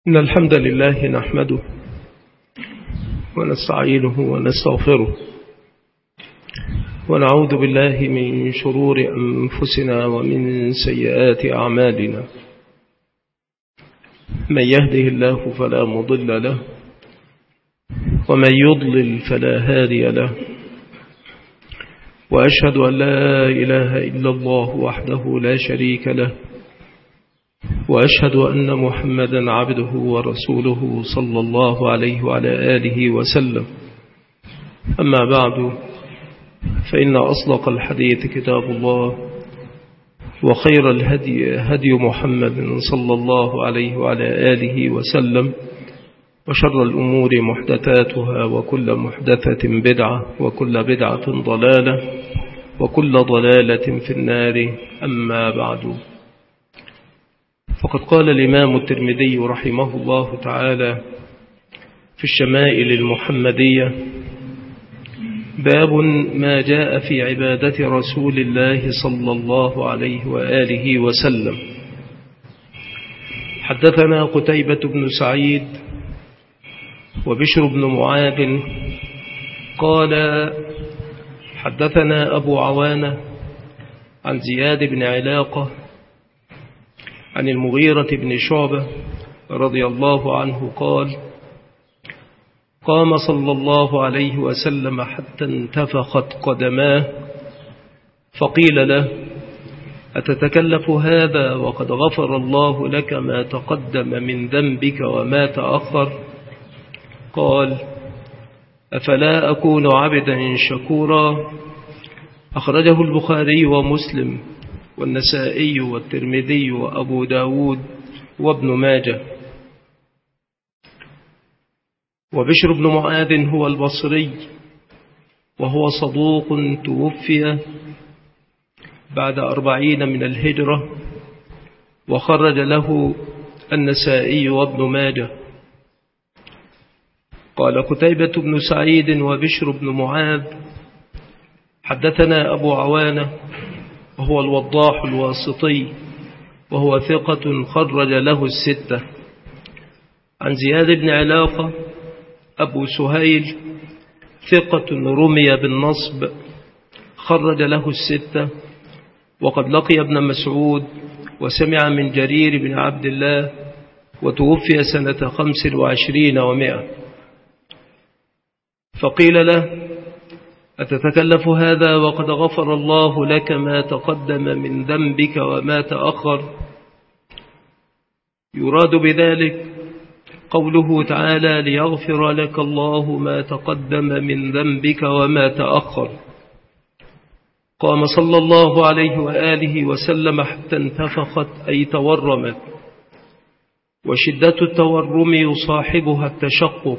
إن الحمد لله نحمده ونستعينه ونستغفره ونعوذ بالله من شرور أنفسنا ومن سيئات أعمالنا. من يهده الله فلا مضل له ومن يضلل فلا هادي له، وأشهد أن لا إله إلا الله وحده لا شريك له، وأشهد أن محمدا عبده ورسوله صلى الله عليه وعلى آله وسلم. أما بعد، فإن أصدق الحديث كتاب الله، وخير الهدي هدي محمد صلى الله عليه وعلى آله وسلم، وشر الأمور محدثاتها، وكل محدثة بدعة، وكل بدعة ضلالة، وكل ضلالة في النار. أما بعد، فقد قال الإمام الترمذي رحمه الله تعالى في الشمائل المحمدية: باب ما جاء في عبادة رسول الله صلى الله عليه وآله وسلم. حدثنا قتيبة بن سعيد وبشر بن معاذ قال حدثنا أبو عوانة عن زياد بن علاقة عن المغيرة بن شعبة رضي الله عنه قال: قام صلى الله عليه وسلم حتى انتفخت قدماه، فقيل له: أتتكلف هذا وقد غفر الله لك ما تقدم من ذنبك وما تأخر؟ قال: أفلا أكون عبدا شكورا. أخرجه البخاري ومسلم والنسائي والترمذي وأبو داود وابن ماجه. وبشر بن معاذ هو البصري، وهو صدوق توفي بعد 40 من الهجرة، وخرج له النسائي وابن ماجه. قال قتيبة بن سعيد وبشر بن معاذ: حدثنا أبو عوانة وهو الوضاح الواسطي، وهو ثقة خرج له الستة، عن زياد بن علاقة أبو سهيل ثقة رمي بالنصب، خرج له الستة، وقد لقي ابن مسعود وسمع من جرير بن عبد الله، وتوفي سنة 25 و100. فقيل له: أتتكلف هذا وقد غفر الله لك ما تقدم من ذنبك وما تأخر؟ يراد بذلك قوله تعالى: ليغفر لك الله ما تقدم من ذنبك وما تأخر. قام صلى الله عليه وآله وسلم حتى انتفخت أي تورمت، وشدة التورم يصاحبها التشقق.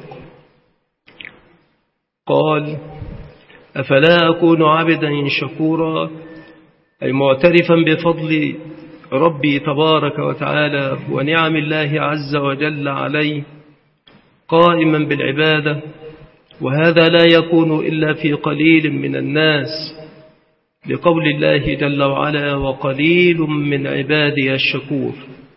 قال: أفلا أكون عبدا شكورا، أي معترفا بفضل ربي تبارك وتعالى ونعم الله عز وجل عليه، قائما بالعبادة، وهذا لا يكون إلا في قليل من الناس، لقول الله جل وعلا: وقليل من عبادي الشكور.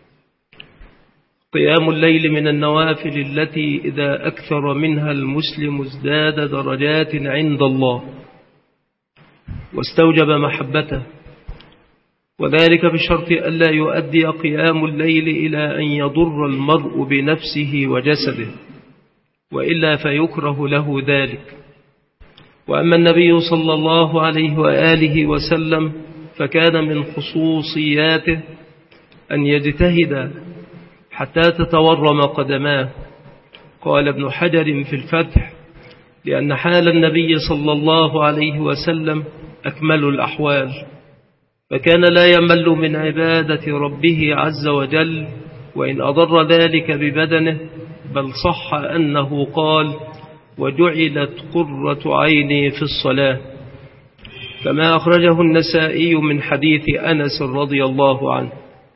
قيام الليل من النوافل التي إذا أكثر منها المسلم ازداد درجات عند الله واستوجب محبته، وذلك بشرط ألا يؤدي قيام الليل إلى أن يضر المرء بنفسه وجسده، وإلا فيكره له ذلك. وأما النبي صلى الله عليه وآله وسلم فكان من خصوصياته أن يجتهد حتى تتورم قدماه. قال ابن حجر في الفتح: لأن حال النبي صلى الله عليه وسلم أكمل الأحوال، فكان لا يمل من عبادة ربه عز وجل، وإن أضر ذلك ببدنه، بل صح أنه قال: وجعلت قرة عيني في الصلاة، كما أخرجه النسائي من حديث أنس رضي الله عنه.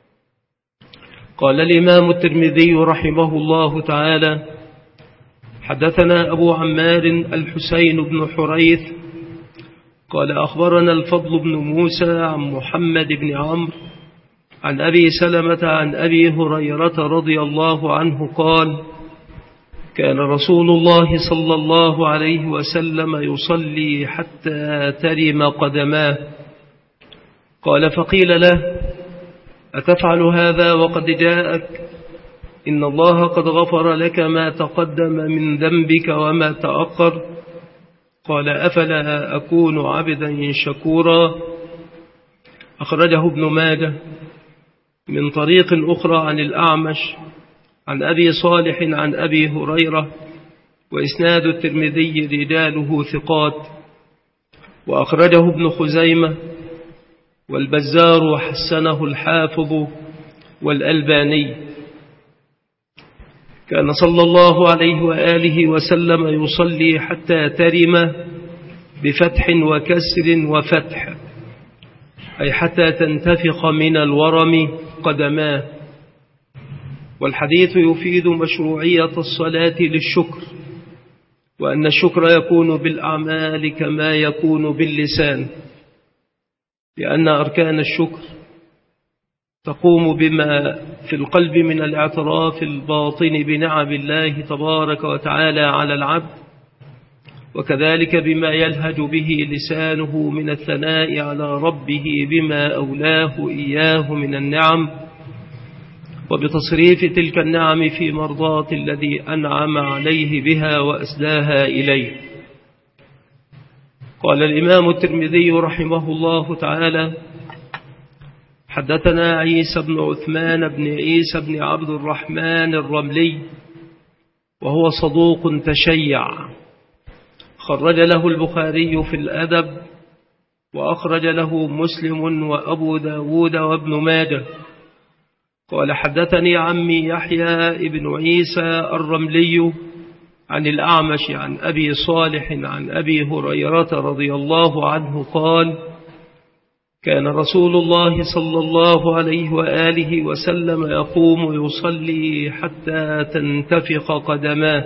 قال الإمام الترمذي رحمه الله تعالى: حدثنا أبو عمار الحسين بن حريث قال أخبرنا الفضل بن موسى عن محمد بن عمرو عن أبي سلمة عن أبي هريرة رضي الله عنه قال: كان رسول الله صلى الله عليه وسلم يصلي حتى ترم قدماه. قال فقيل له: أتفعل هذا وقد جاءك إن الله قد غفر لك ما تقدم من ذنبك وما تأخر؟ قال: أفلا أكون عبدا شكورا؟ أخرجه ابن ماجه من طريق أخرى عن الأعمش عن أبي صالح عن أبي هريرة، وإسناد الترمذي رجاله ثقات، وأخرجه ابن خزيمة والبزار وحسنه الحافظ والألباني. كان صلى الله عليه وآله وسلم يصلي حتى ترم بفتح وكسر وفتح، أي حتى تنتفخ من الورم قدماه. والحديث يفيد مشروعية الصلاة للشكر، وأن الشكر يكون بالأعمال كما يكون باللسان، لأن أركان الشكر تقوم بما في القلب من الاعتراف الباطن بنعم الله تبارك وتعالى على العبد، وكذلك بما يلهج به لسانه من الثناء على ربه بما أولاه إياه من النعم، وبتصريف تلك النعم في مرضاة الذي أنعم عليه بها وأسداها إليه. قال الإمام الترمذي رحمه الله تعالى: حدثنا عيسى بن عثمان بن عيسى بن عبد الرحمن الرملي، وهو صدوق تشيع، خرج له البخاري في الأدب، وأخرج له مسلم وأبو داود وابن ماجه. قال: حدثني عمي يحيى بن عيسى الرملي عن الأعمش عن أبي صالح عن أبي هريرة رضي الله عنه قال: كان رسول الله صلى الله عليه وآله وسلم يقوم يصلي حتى تنتفخ قدماه،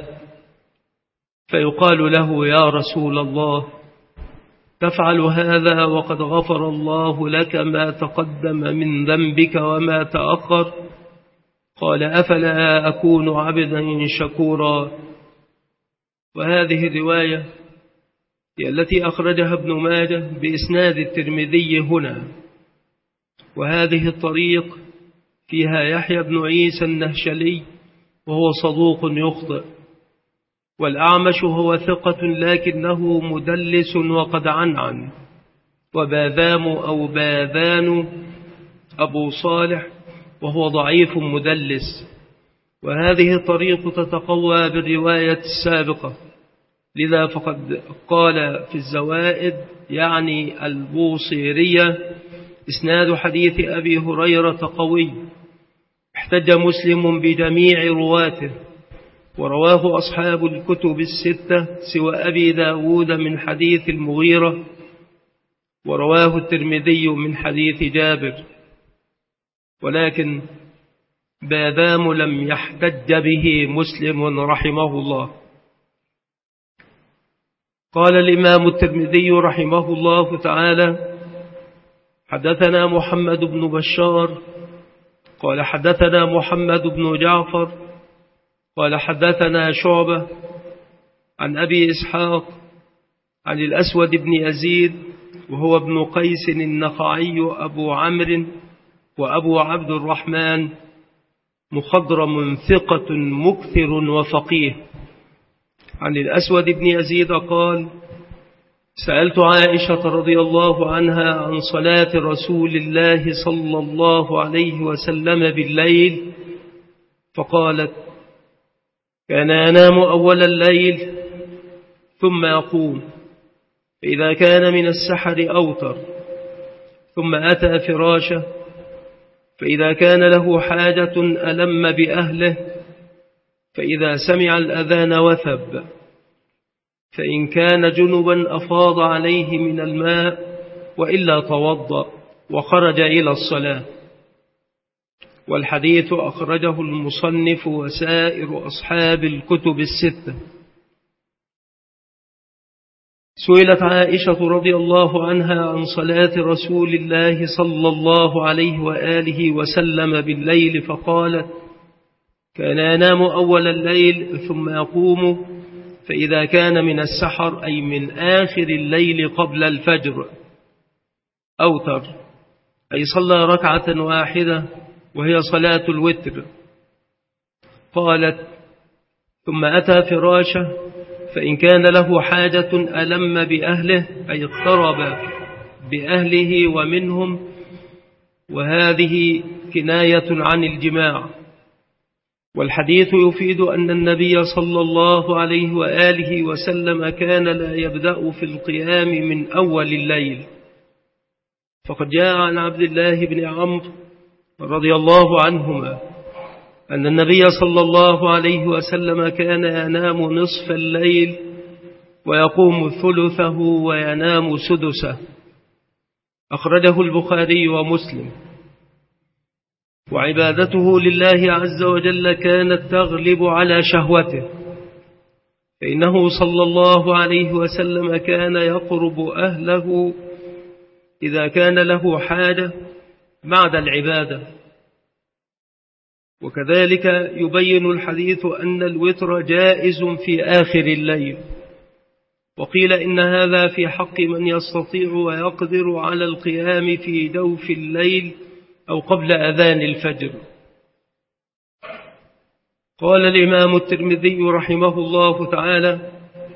فيقال له: يا رسول الله، تفعل هذا وقد غفر الله لك ما تقدم من ذنبك وما تأخر؟ قال: أفلا أكون عبدا شكورا؟ وهذه الرواية هي التي أخرجها ابن ماجه بإسناد الترمذي هنا، وهذه الطريق فيها يحيى بن عيسى النهشلي وهو صدوق يخطئ، والأعمش هو ثقة لكنه مدلس وقد عنعن، وباذام أو باذان أبو صالح وهو ضعيف مدلس، وهذه الطريق تتقوى بالرواية السابقة. لذا فقد قال في الزوائد يعني البوصيرية: إسناد حديث أبي هريرة قوي، احتج مسلم بجميع رواته، ورواه أصحاب الكتب الستة سوى أبي داود من حديث المغيرة، ورواه الترمذي من حديث جابر، ولكن باذام لم يحتج به مسلم رحمه الله. قال الإمام الترمذي رحمه الله تعالى: حدثنا محمد بن بشار قال حدثنا محمد بن جعفر قال حدثنا شعبة عن أبي إسحاق عن الأسود بن يزيد وهو ابن قيس النخعي أبو عمرو وأبو عبد الرحمن، مخضرم ثقة مكثر وفقيه، عن الأسود بن يزيد قال: سألت عائشة رضي الله عنها عن صلاة رسول الله صلى الله عليه وسلم بالليل، فقالت: كان ينام أول الليل ثم يقوم، فإذا كان من السحر أوتر، ثم أتى فراشه، فإذا كان له حاجة ألم بأهله، فإذا سمع الأذان وثب، فإن كان جنبا أفاض عليه من الماء، وإلا توضأ وخرج إلى الصلاة. والحديث أخرجه المصنف وسائر أصحاب الكتب الستة. سئلت عائشة رضي الله عنها عن صلاة رسول الله صلى الله عليه وآله وسلم بالليل فقالت: كان ينام أول الليل ثم يقوم، فإذا كان من السحر أي من آخر الليل قبل الفجر أوتر، أي صلى ركعة واحدة وهي صلاة الوتر. قالت: ثم أتى فراشه، فإن كان له حاجة ألم بأهله أي اقترب بأهله ومنهم، وهذه كناية عن الجماع. والحديث يفيد أن النبي صلى الله عليه وآله وسلم كان لا يبدأ في القيام من أول الليل، فقد جاء عن عبد الله بن عمرو رضي الله عنهما أن النبي صلى الله عليه وسلم كان ينام نصف الليل ويقوم ثلثه وينام سدسه، أخرجه البخاري ومسلم. وعبادته لله عز وجل كانت تغلب على شهوته، فإنه صلى الله عليه وسلم كان يقرب أهله إذا كان له حاجة بعد العبادة. وكذلك يبين الحديث أن الوتر جائز في آخر الليل، وقيل إن هذا في حق من يستطيع ويقدر على القيام في جوف الليل أو قبل أذان الفجر. قال الإمام الترمذي رحمه الله تعالى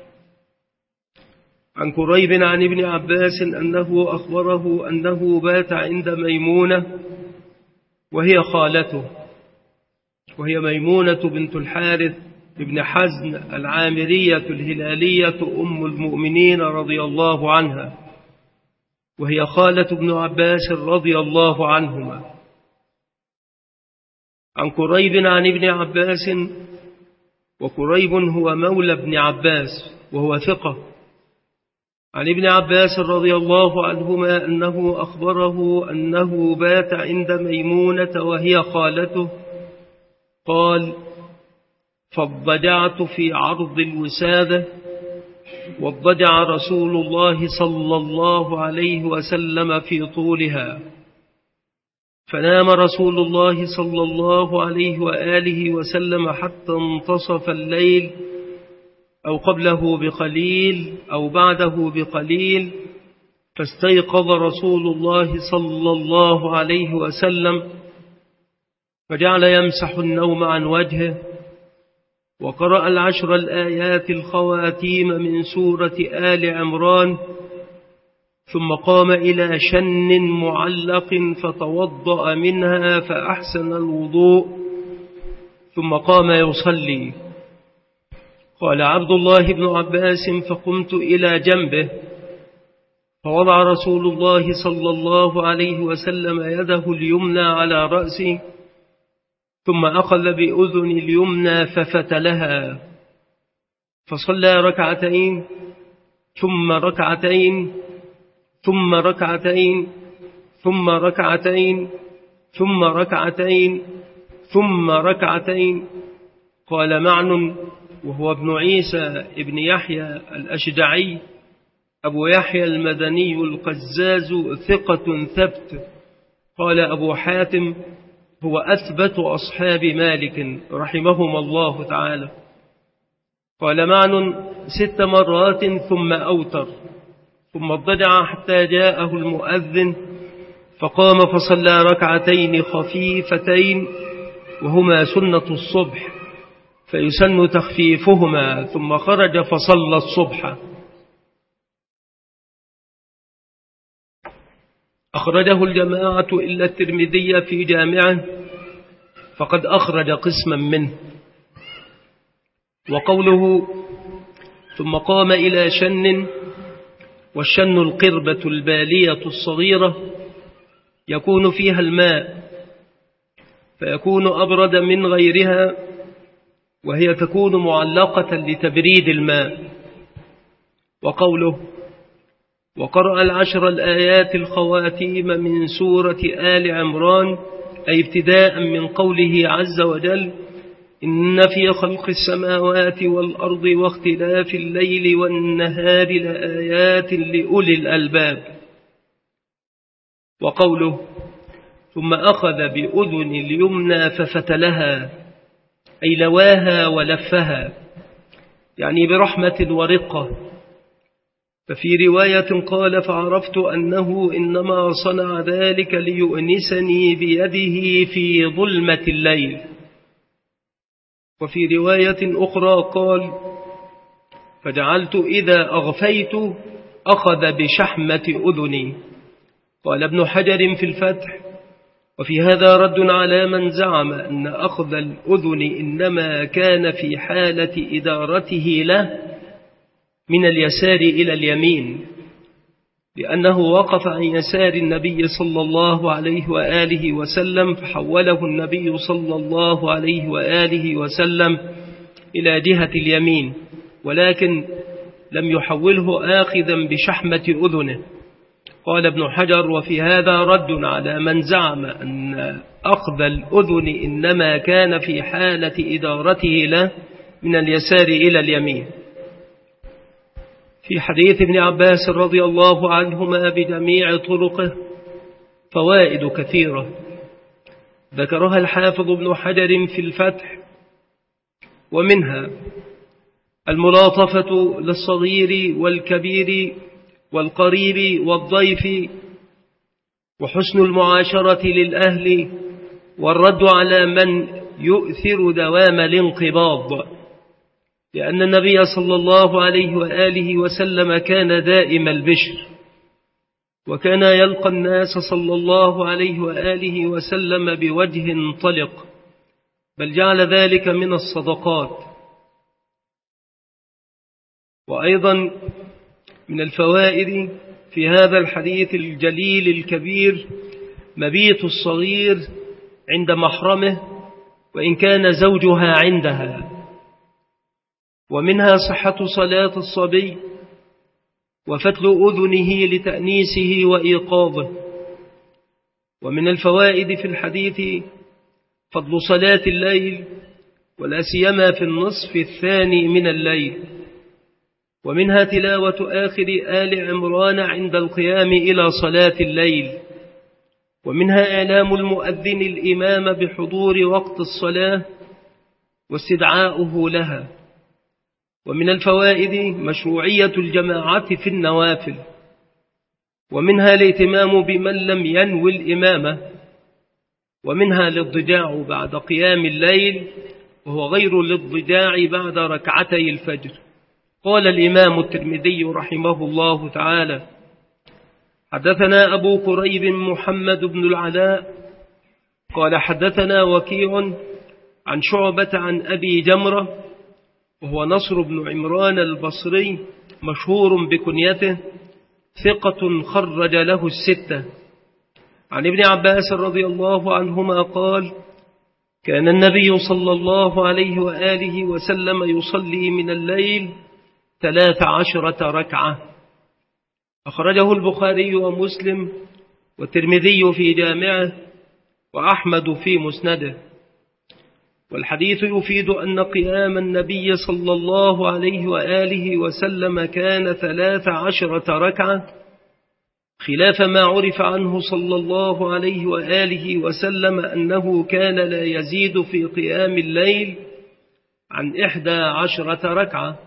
عن كريب عن ابن عباس أنه أخبره أنه بات عند ميمونة وهي خالته، وهي ميمونة بنت الحارث ابن حزن العامرية الهلالية أم المؤمنين رضي الله عنها، وهي خالة ابن عباس رضي الله عنهما. عن كريب عن ابن عباس، وكريب هو مولى ابن عباس وهو ثقة، عن ابن عباس رضي الله عنهما أنه أخبره أنه بات عند ميمونة وهي خالته. قال: فاضطجعت في عرض الوسادة، واضطجع رسول الله صلى الله عليه وسلم في طولها، فنام رسول الله صلى الله عليه وآله وسلم حتى انتصف الليل أو قبله بقليل أو بعده بقليل، فاستيقظ رسول الله صلى الله عليه وسلم فجعل يمسح النوم عن وجهه، وقرأ 10 الآيات الخواتيم من سورة آل عمران، ثم قام إلى شن معلق فتوضأ منها فأحسن الوضوء، ثم قام يصلي. قال عبد الله بن عباس: فقمت إلى جنبه، فوضع رسول الله صلى الله عليه وسلم يده اليمنى على رأسي، ثم أخذ بأذن اليمنى ففتلها، فصلى ركعتين ثم ركعتين ثم ركعتين ثم ركعتين ثم ركعتين ثم ركعتين. قال معن وهو ابن عيسى ابن يحيى الأشجعي أبو يحيى المدني القزاز ثقة ثبت. قال أبو حاتم: هو أثبت أصحاب مالك رحمهم الله تعالى. قال معن: 6 مرات ثم أوتر، ثم اضطجع حتى جاءه المؤذن، فقام فصلى ركعتين خفيفتين وهما سنة الصبح، فيسن تخفيفهما، ثم خرج فصلى الصبح. أخرجه الجماعة إلا الترمذي في جامعه، فقد أخرج قسما منه. وقوله ثم قام إلى شن، والشن القربة البالية الصغيرة يكون فيها الماء، فيكون أبرد من غيرها، وهي تكون معلقة لتبريد الماء. وقوله وقرأ 10 الآيات الخواتيم من سورة آل عمران، أي ابتداء من قوله عز وجل: إن في خلق السماوات والأرض واختلاف الليل والنهار لآيات لأولي الألباب. وقوله ثم أخذ بأذن اليمنى ففتلها أي لواها ولفها، يعني برحمة ورقة. ففي رواية قال فعرفت أنه إنما صنع ذلك ليؤنسني بيده في ظلمة الليل. وفي رواية أخرى قال فجعلت إذا أغفيت أخذ بشحمة أذني. قال ابن حجر في الفتح وفي هذا رد على من زعم أن أخذ الأذن إنما كان في حالة إدارته له من اليسار إلى اليمين، لأنه وقف عن يسار النبي صلى الله عليه وآله وسلم فحوله النبي صلى الله عليه وآله وسلم إلى جهة اليمين، ولكن لم يحوله آخذا بشحمة أذنه. قال ابن حجر وفي هذا رد على من زعم أن أخذ الأذن إنما كان في حالة إدارته له من اليسار إلى اليمين. في حديث ابن عباس رضي الله عنهما بجميع طرقه فوائد كثيرة ذكرها الحافظ ابن حجر في الفتح، ومنها الملاطفة للصغير والكبير والقريب والضيف، وحسن المعاشرة للأهل، والرد على من يؤثر دوام الانقباض، لأن النبي صلى الله عليه وآله وسلم كان دائم البشر، وكان يلقى الناس صلى الله عليه وآله وسلم بوجه طلق، بل جعل ذلك من الصدقات. وأيضا من الفوائد في هذا الحديث الجليل الكبير مبيت الصغير عند محرمه وإن كان زوجها عندها، ومنها صحة صلاة الصبي وفتل أذنه لتأنيسه وإيقاظه. ومن الفوائد في الحديث فضل صلاة الليل ولا سيما في النصف الثاني من الليل، ومنها تلاوة آخر آل عمران عند القيام إلى صلاة الليل، ومنها إعلام المؤذن الإمام بحضور وقت الصلاة واستدعاؤه لها. ومن الفوائد مشروعية الجماعة في النوافل، ومنها الاهتمام بمن لم ينوي الإمامة، ومنها الاضطجاع بعد قيام الليل وهو غير الاضطجاع بعد ركعتي الفجر. قال الإمام الترمذي رحمه الله تعالى حدثنا أبو كريب محمد بن العلاء قال حدثنا وكيع عن شعبة عن أبي جمرة وهو نصر بن عمران البصري مشهور بكنيته ثقة خرج له الستة، عن ابن عباس رضي الله عنهما قال كان النبي صلى الله عليه وآله وسلم يصلي من الليل 13 ركعة. أخرجه البخاري ومسلم والترمذي في جامعه وأحمد في مسنده. والحديث يفيد أن قيام النبي صلى الله عليه وآله وسلم كان 13 ركعة، خلاف ما عرف عنه صلى الله عليه وآله وسلم أنه كان لا يزيد في قيام الليل عن 11 ركعة.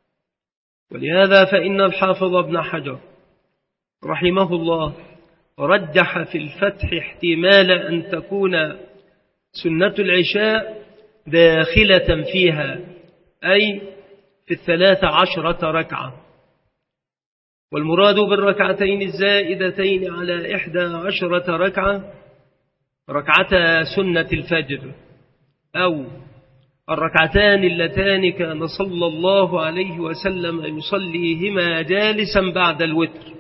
ولهذا فإن الحافظ ابن حجر رحمه الله رجح في الفتح احتمال أن تكون سنة العشاء داخلة فيها، أي في 13 ركعة، والمراد بالركعتين الزائدتين على 11 ركعة ركعتا سنة الفجر أو الركعتان اللتان كان صلى الله عليه وسلم يصليهما جالسا بعد الوتر.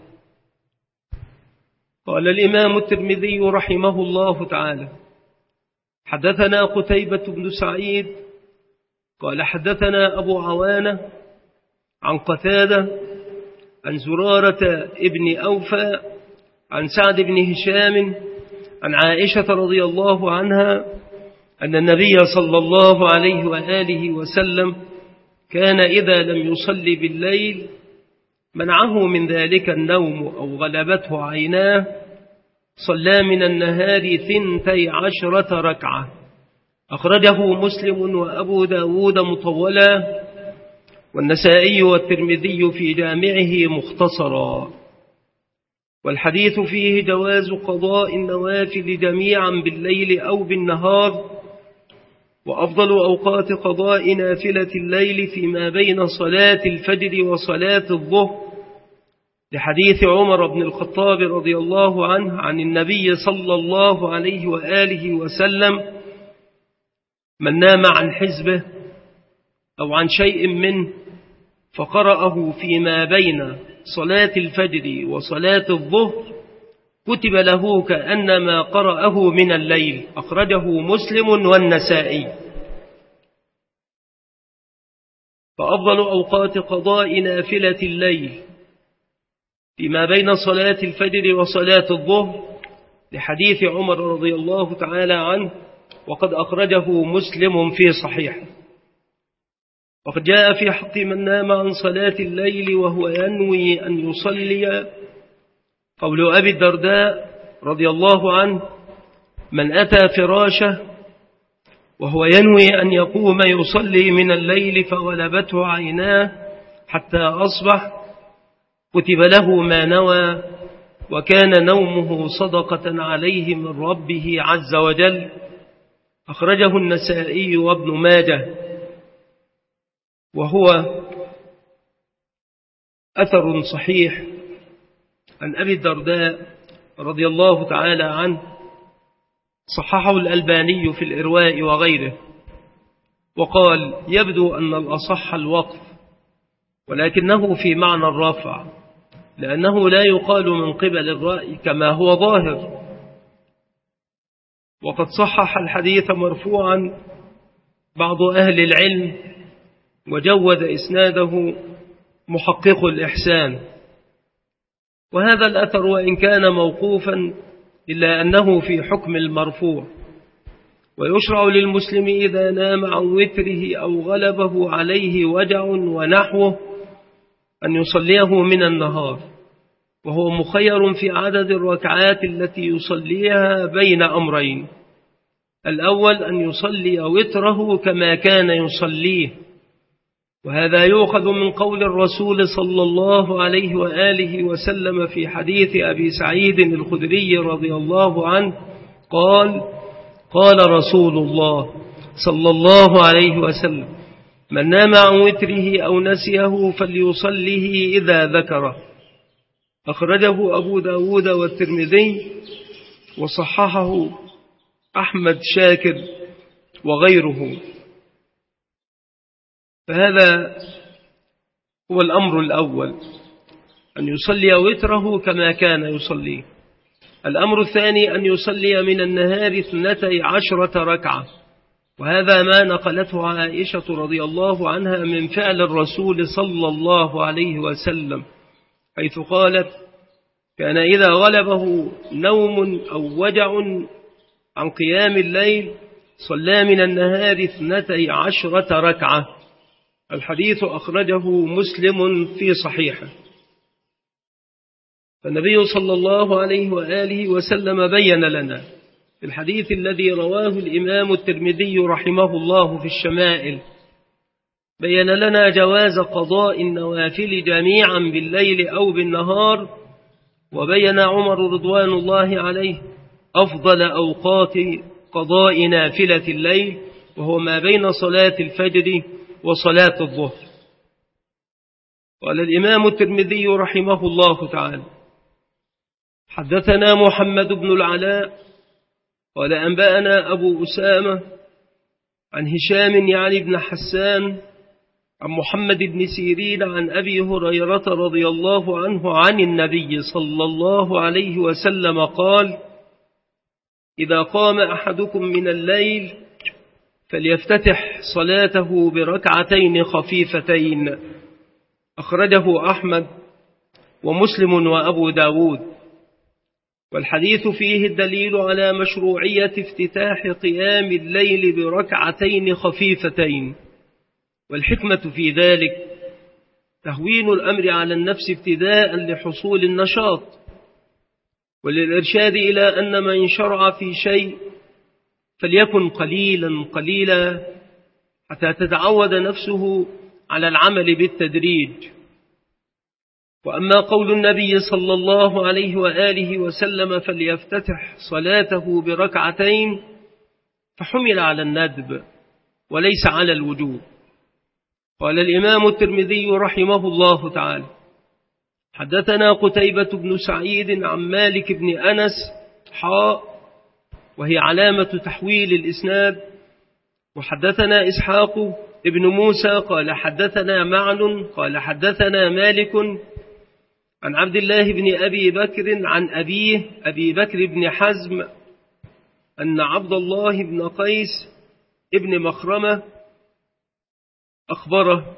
قال الإمام الترمذي رحمه الله تعالى حدثنا قتيبة بن سعيد قال حدثنا أبو عوانة عن قتادة عن زرارة ابن أوفى عن سعد بن هشام عن عائشة رضي الله عنها أن النبي صلى الله عليه وآله وسلم كان إذا لم يصلي بالليل منعه من ذلك النوم أو غلبته عيناه صلى من النهار 12 ركعة. أخرجه مسلم وأبو داود مطولا، والنسائي والترمذي في جامعه مختصرا. والحديث فيه جواز قضاء النوافل جميعا بالليل أو بالنهار، وأفضل أوقات قضاء نافلة الليل فيما بين صلاة الفجر وصلاة الظهر، لحديث عمر بن الخطاب رضي الله عنه عن النبي صلى الله عليه وآله وسلم: من نام عن حزبه أو عن شيء منه فقرأه فيما بين صلاة الفجر وصلاة الظهر كتب له كأنما قرأه من الليل. أخرجه مسلم والنسائي. فأفضل أوقات قضاء نافلة الليل فيما بين صلاة الفجر وصلاة الظهر، لحديث عمر رضي الله تعالى عنه، وقد أخرجه مسلم في صحيحه. وقد جاء في حق من نام عن صلاة الليل وهو ينوي أن يصلي قول أبي الدرداء رضي الله عنه: من أتى فراشه وهو ينوي أن يقوم يصلي من الليل فغلبته عيناه حتى أصبح كتب له ما نوى، وكان نومه صدقة عليه من ربه عز وجل. أخرجه النسائي وابن ماجه، وهو أثر صحيح عن أبي الدرداء رضي الله تعالى عنه، صححه الألباني في الإرواء وغيره، وقال: يبدو أن الأصح الوقف، ولكنه في معنى الرفع، لأنه لا يقال من قبل الرأي كما هو ظاهر. وقد صحح الحديث مرفوعا بعض أهل العلم، وجود إسناده محقق الإحسان. وهذا الأثر وإن كان موقوفا إلا أنه في حكم المرفوع. ويشرع للمسلم إذا نام عن وتره أو غلبه عليه وجع ونحوه أن يصليه من النهار، وهو مخير في عدد الركعات التي يصليها بين أمرين: الأول أن يصلي وتره كما كان يصليه، وهذا يؤخذ من قول الرسول صلى الله عليه وآله وسلم في حديث أبي سعيد الخدري رضي الله عنه قال: قال رسول الله صلى الله عليه وسلم: من نام عن وتره أو نسيه فليصله إذا ذكره. أخرجه أبو داود والترمذي، وصححه أحمد شاكر وغيره. فهذا هو الأمر الأول، أن يصلي وتره كما كان يصلي. الأمر الثاني أن يصلي من النهار 12 ركعة، وهذا ما نقلته عائشة رضي الله عنها من فعل الرسول صلى الله عليه وسلم، حيث قالت: كان إذا غلبه نوم أو وجع عن قيام الليل صلى من النهار 12 ركعة. الحديث أخرجه مسلم في صحيحه. فالنبي صلى الله عليه وآله وسلم بين لنا في الحديث الذي رواه الإمام الترمذي رحمه الله في الشمائل، بين لنا جواز قضاء النوافل جميعا بالليل أو بالنهار، وبين عمر رضوان الله عليه أفضل أوقات قضاء نافلة الليل، وهو ما بين صلاة الفجر وصلاة الظهر. قال الإمام الترمذي رحمه الله تعالى: حدثنا محمد بن العلاء قال أنبأنا أبو أسامة عن هشام يعني بن حسان عن محمد بن سيرين عن أبي هريرة رضي الله عنه عن النبي صلى الله عليه وسلم قال: إذا قام أحدكم من الليل فليفتتح صلاته بركعتين خفيفتين. أخرجه أحمد ومسلم وأبو داود. والحديث فيه الدليل على مشروعية افتتاح قيام الليل بركعتين خفيفتين، والحكمة في ذلك تهوين الأمر على النفس ابتداء لحصول النشاط، وللإرشاد إلى أن من شرع في شيء فليكن قليلا قليلا حتى تتعود نفسه على العمل بالتدريج. وأما قول النبي صلى الله عليه وآله وسلم فليفتتح صلاته بركعتين فحمل على الندب وليس على الوجوب. قال الإمام الترمذي رحمه الله تعالى: حدثنا قتيبة بن سعيد عن مالك بن أنس وهي علامة تحويل الإسناد. وحدثنا إسحاق ابن موسى قال حدثنا معن قال حدثنا مالك عن عبد الله بن أبي بكر عن أبيه أبي بكر بن حزم أن عبد الله بن قيس ابن مخرمة أخبره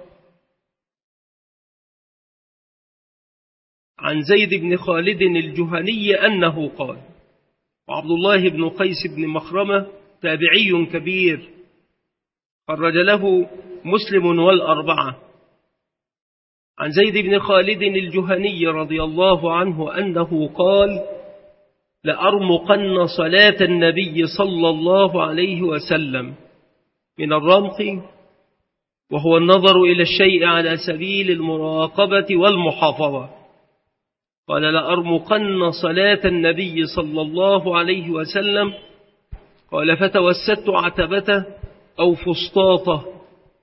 عن زيد بن خالد الجهني أنه قال. وعبد الله بن قيس بن مخرمة تابعي كبير خرج له مسلم والأربعة. عن زيد بن خالد الجهني رضي الله عنه أنه قال: لأرمقن صلاة النبي صلى الله عليه وسلم من الرمق، وهو النظر إلى الشيء على سبيل المراقبة والمحافظة. قال: لأرمقن صلاة النبي صلى الله عليه وسلم. قال: فتوسدت عتبته أو فسطاطه.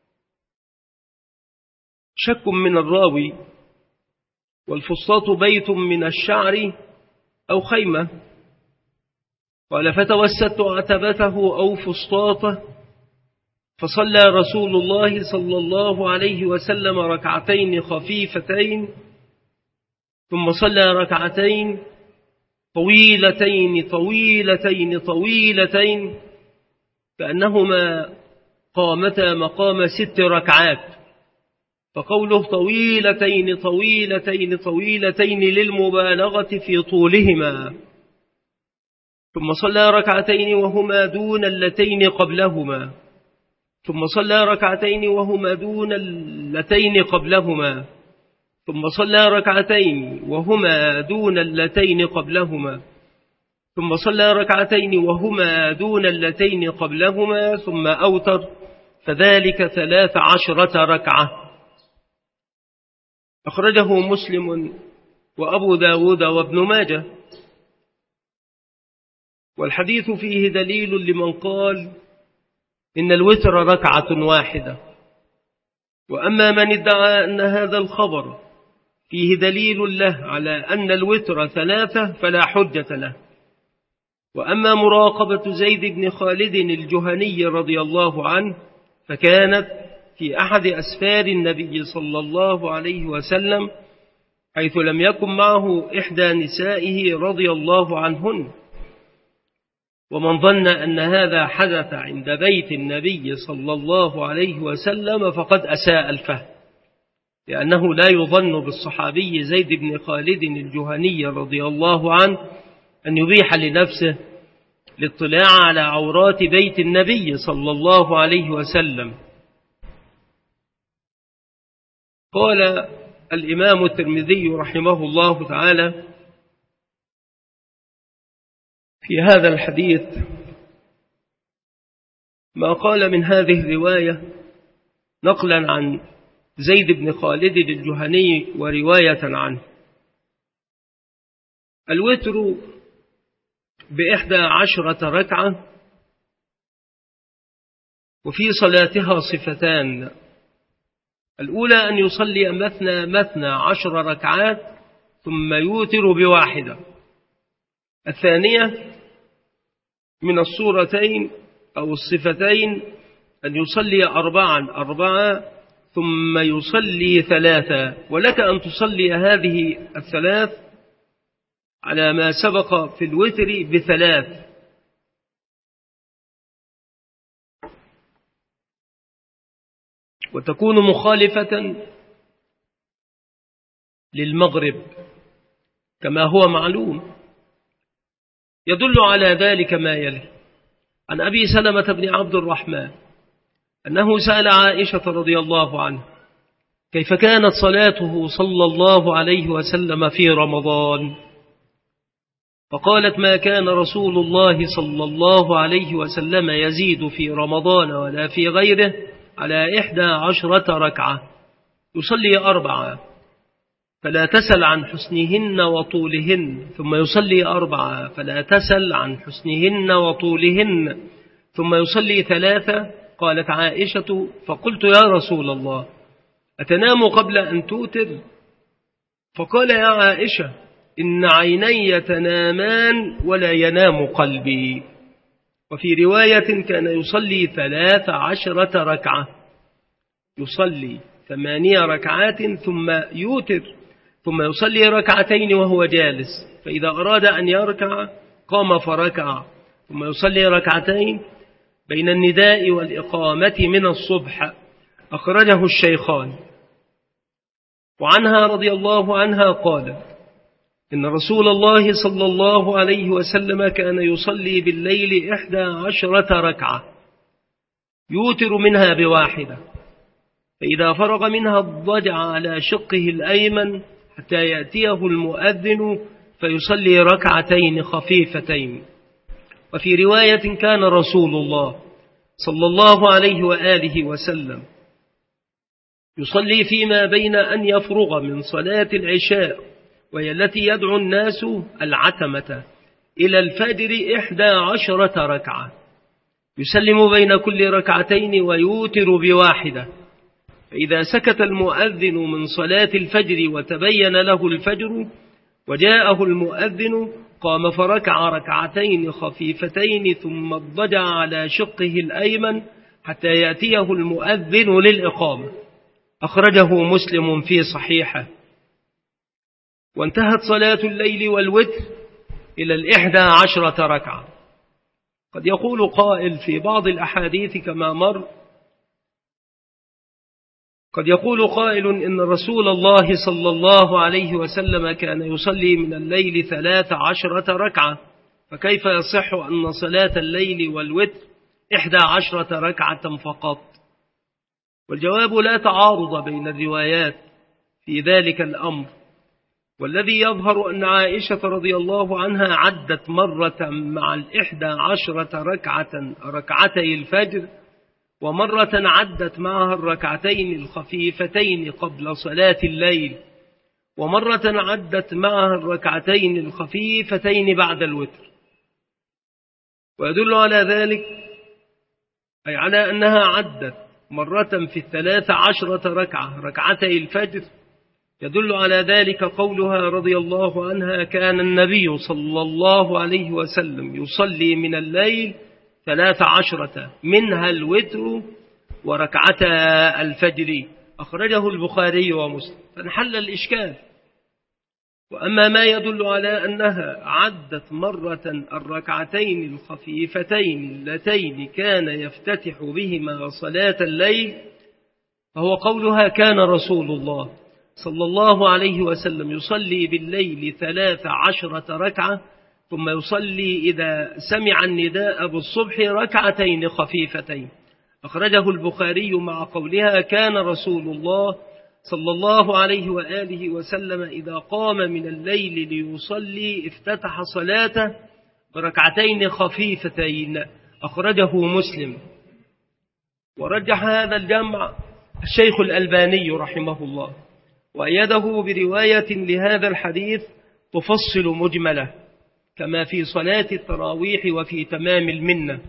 شك من الراوي، والفسطاط بيت من الشعر أو خيمة. قال: فتوسدت عتبته أو فسطاطه، فصلى رسول الله صلى الله عليه وسلم ركعتين خفيفتين، ثم صلى ركعتين طويلتين طويلتين طويلتين كأنهما قامتا مقام 6 ركعات. فقوله طويلتين طويلتين طويلتين للمبالغة في طولهما. ثم صلى ركعتين وهما دون اللتين قبلهما، ثم صلى ركعتين وهما دون اللتين قبلهما، ثم صلى ركعتين وهما دون اللتين قبلهما، ثم صلى ركعتين وهما دون اللتين قبلهما، ثم أوتر، فذلك 13 ركعة. أخرجه مسلم وأبو داود وابن ماجه. والحديث فيه دليل لمن قال إن الوتر ركعة واحدة. وأما من ادعى أن هذا الخبر فيه دليل له على أن الوتر 3 فلا حجة له. وأما مراقبة زيد بن خالد الجهني رضي الله عنه فكانت في أحد أسفار النبي صلى الله عليه وسلم، حيث لم يكن معه إحدى نسائه رضي الله عنهن. ومن ظن أن هذا حدث عند بيت النبي صلى الله عليه وسلم فقد أساء الفهم، لأنه لا يظن بالصحابي زيد بن خالد الجهني رضي الله عنه أن يبيح لنفسه الاطلاع على عورات بيت النبي صلى الله عليه وسلم. قال الإمام الترمذي رحمه الله تعالى في هذا الحديث ما قال من هذه الرواية نقلا عن زيد بن خالد الجهني ورواية عنه: الوتر ب11 ركعة، وفي صلاتها صفتان: الأولى أن يصلي مثنى 10 ركعات ثم يوتر ب1. الثانية من الصورتين أو الصفتين أن يصلي 4 ثم يصلي 3. ولك أن تصلي هذه 3 على ما سبق في الوتر ب3. وتكون مخالفة للمغرب كما هو معلوم، يدل على ذلك ما يلي. عن أبي سلمة بن عبد الرحمن أنه سأل عائشة رضي الله عنها كيف كانت صلاته صلى الله عليه وسلم في رمضان، فقالت ما كان رسول الله صلى الله عليه وسلم يزيد في رمضان ولا في غيره على 11 ركعة، يصلي 4 فلا تسل عن حسنهن وطولهن، ثم يصلي 4 فلا تسل عن حسنهن وطولهن، ثم يصلي 3. قالت عائشة فقلت يا رسول الله أتنام قبل أن توتر؟ فقال يا عائشة إن عيني تنامان ولا ينام قلبي. وفي رواية كان يصلي 13 ركعة، يصلي 8 ركعات ثم يوتر، ثم يصلي 2 ركعتين وهو جالس، فإذا أراد أن يركع قام فركع، ثم يصلي 2 ركعتين بين النداء والإقامة من الصبح. أخرجه الشيخان. وعنها رضي الله عنها قالت إن رسول الله صلى الله عليه وسلم كان يصلي بالليل 11 ركعة يوتر منها ب1، فإذا فرغ منها اضطجع على شقه الأيمن حتى يأتيه المؤذن فيصلي 2 ركعتين خفيفتين. وفي رواية كان رسول الله صلى الله عليه وآله وسلم يصلي فيما بين أن يفرغ من صلاة العشاء، وهي التي يدعو الناس العتمة، إلى الفجر 11 ركعة، يسلم بين كل ركعتين ويوتر ب1. فإذا سكت المؤذن من صلاة الفجر وتبين له الفجر وجاءه المؤذن قام فركع 2 ركعتين خفيفتين ثم اضطجع على شقه الأيمن حتى يأتيه المؤذن للإقامة. أخرجه مسلم في صحيحه. وانتهت صلاة الليل والوتر إلى 11 ركعة. قد يقول قائل في بعض الأحاديث كما مر، قد يقول قائل إن رسول الله صلى الله عليه وسلم كان يصلي من الليل 13 ركعة، فكيف يصح أن صلاة الليل والوتر 11 ركعة فقط؟ والجواب لا تعارض بين الروايات في ذلك الأمر، والذي يظهر أن عائشة رضي الله عنها عدت مرة مع 11 ركعة ركعتي الفجر، ومرة عدت معها 2 ركعتين الخفيفتين قبل صلاة الليل، ومرة عدت معها 2 ركعتين الخفيفتين بعد الوتر. ويدل على ذلك أي على أنها عدت مرة في 13 ركعة ركعتي الفجر، يدل على ذلك قولها رضي الله عنها كان النبي صلى الله عليه وسلم يصلي من الليل 13 منها الوتر وركعتا الفجر. أخرجه البخاري ومسلم. فانحل الإشكال. وأما ما يدل على أنها عدت مرة 2 ركعتين الخفيفتين اللتين كان يفتتح بهما صلاة الليل، فهو قولها كان رسول الله صلى الله عليه وسلم يصلي بالليل 13 ركعة ثم يصلي إذا سمع النداء بالصبح 2 ركعتين خفيفتين. أخرجه البخاري مع قولها كان رسول الله صلى الله عليه وآله وسلم إذا قام من الليل ليصلي افتتح صلاته ب2 ركعتين خفيفتين. أخرجه مسلم. ورجح هذا الجمع الشيخ الألباني رحمه الله، وأيده برواية لهذا الحديث تفصل مجمله كما في صلاة التراويح وفي تمام المنة.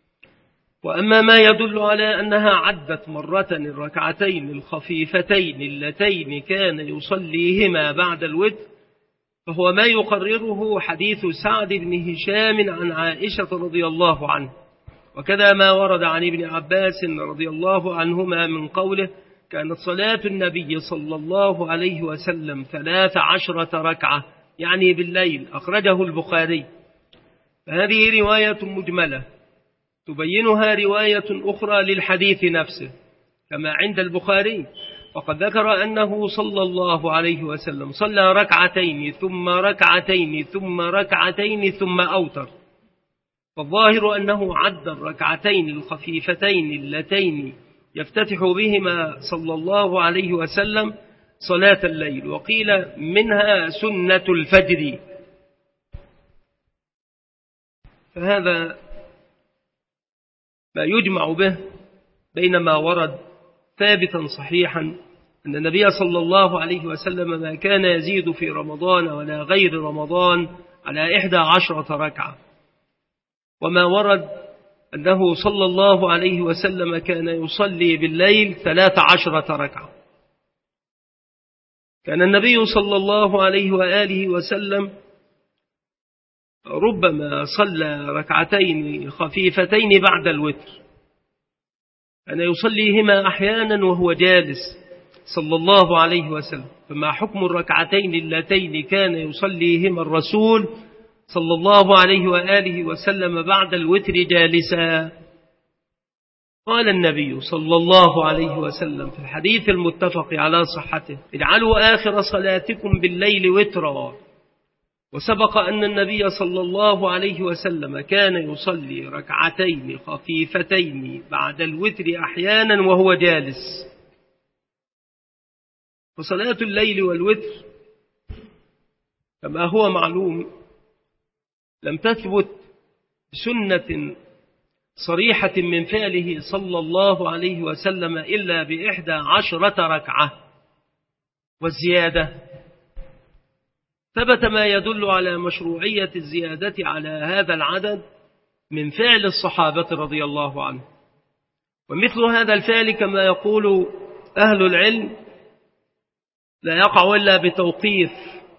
وأما ما يدل على أنها عدت مرة 2 ركعتين الخفيفتين اللتين كان يصليهما بعد الوتر، فهو ما يقرره حديث سعد بن هشام عن عائشة رضي الله عنه، وكذا ما ورد عن ابن عباس رضي الله عنهما من قوله كانت صلاة النبي صلى الله عليه وسلم 13 ركعة يعني بالليل. أخرجه البخاري. فهذه رواية مجملة تبينها رواية أخرى للحديث نفسه كما عند البخاري وقد ذكر أنه صلى الله عليه وسلم صلى ركعتين ثم ركعتين ثم ركعتين ثم أوتر، فالظاهر أنه عد الركعتين الخفيفتين اللتين يفتتح بهما صلى الله عليه وسلم صلاة الليل، وقيل منها سنة الفجر. فهذا ما يجمع به بينما ورد ثابتا صحيحا أن النبي صلى الله عليه وسلم ما كان يزيد في رمضان ولا غير رمضان على 11 ركعة، وما ورد أنه صلى الله عليه وسلم كان يصلي بالليل 13 ركعة. كان النبي صلى الله عليه وآله وسلم ربما صلى ركعتين خفيفتين بعد الوتر، كان يصليهما أحيانا وهو جالس صلى الله عليه وسلم. فما حكم الركعتين اللتين كان يصليهما الرسول صلى الله عليه وآله وسلم بعد الوتر جالسا؟ قال النبي صلى الله عليه وسلم في الحديث المتفق على صحته: اجعلوا آخر صلاتكم بالليل وترا. وسبق أن النبي صلى الله عليه وسلم كان يصلي ركعتين خفيفتين بعد الوتر أحيانا وهو جالس. وصلاة الليل والوتر كما هو معلوم لم تثبت سنة صريحة من فعله صلى الله عليه وسلم إلا ب11 ركعة، والزيادة ثبت ما يدل على مشروعية الزيادة على هذا العدد من فعل الصحابة رضي الله عنهم. ومثل هذا الفعل كما يقول أهل العلم لا يقع إلا بتوقيف،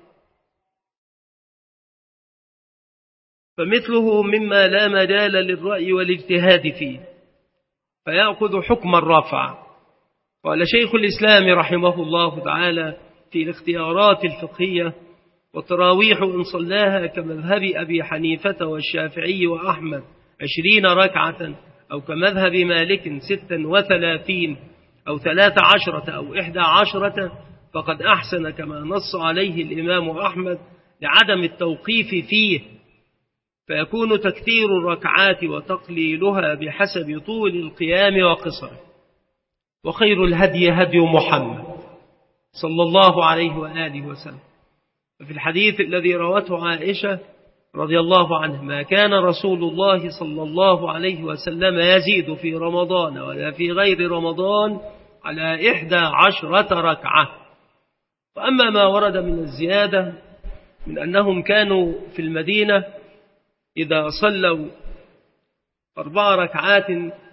فمثله مما لا مجال للرأي والاجتهاد فيه فيأخذ حكم الرفع. قال شيخ الإسلام رحمه الله تعالى في الاختيارات الفقهية: والتراويح إن صلاها كمذهب أبي حنيفة والشافعي وأحمد 20 ركعة، أو كمذهب مالك 36 أو 13 أو 11، فقد أحسن كما نص عليه الإمام أحمد لعدم التوقيف فيه، فيكون تكثير الركعات وتقليلها بحسب طول القيام وقصره. وخير الهدي هدي محمد صلى الله عليه وآله وسلم. في الحديث الذي روته عائشة رضي الله عنها: ما كان رسول الله صلى الله عليه وسلم يزيد في رمضان ولا في غير رمضان على 11 ركعة. وأما ما ورد من الزيادة من أنهم كانوا في المدينة إذا صلوا 4 ركعات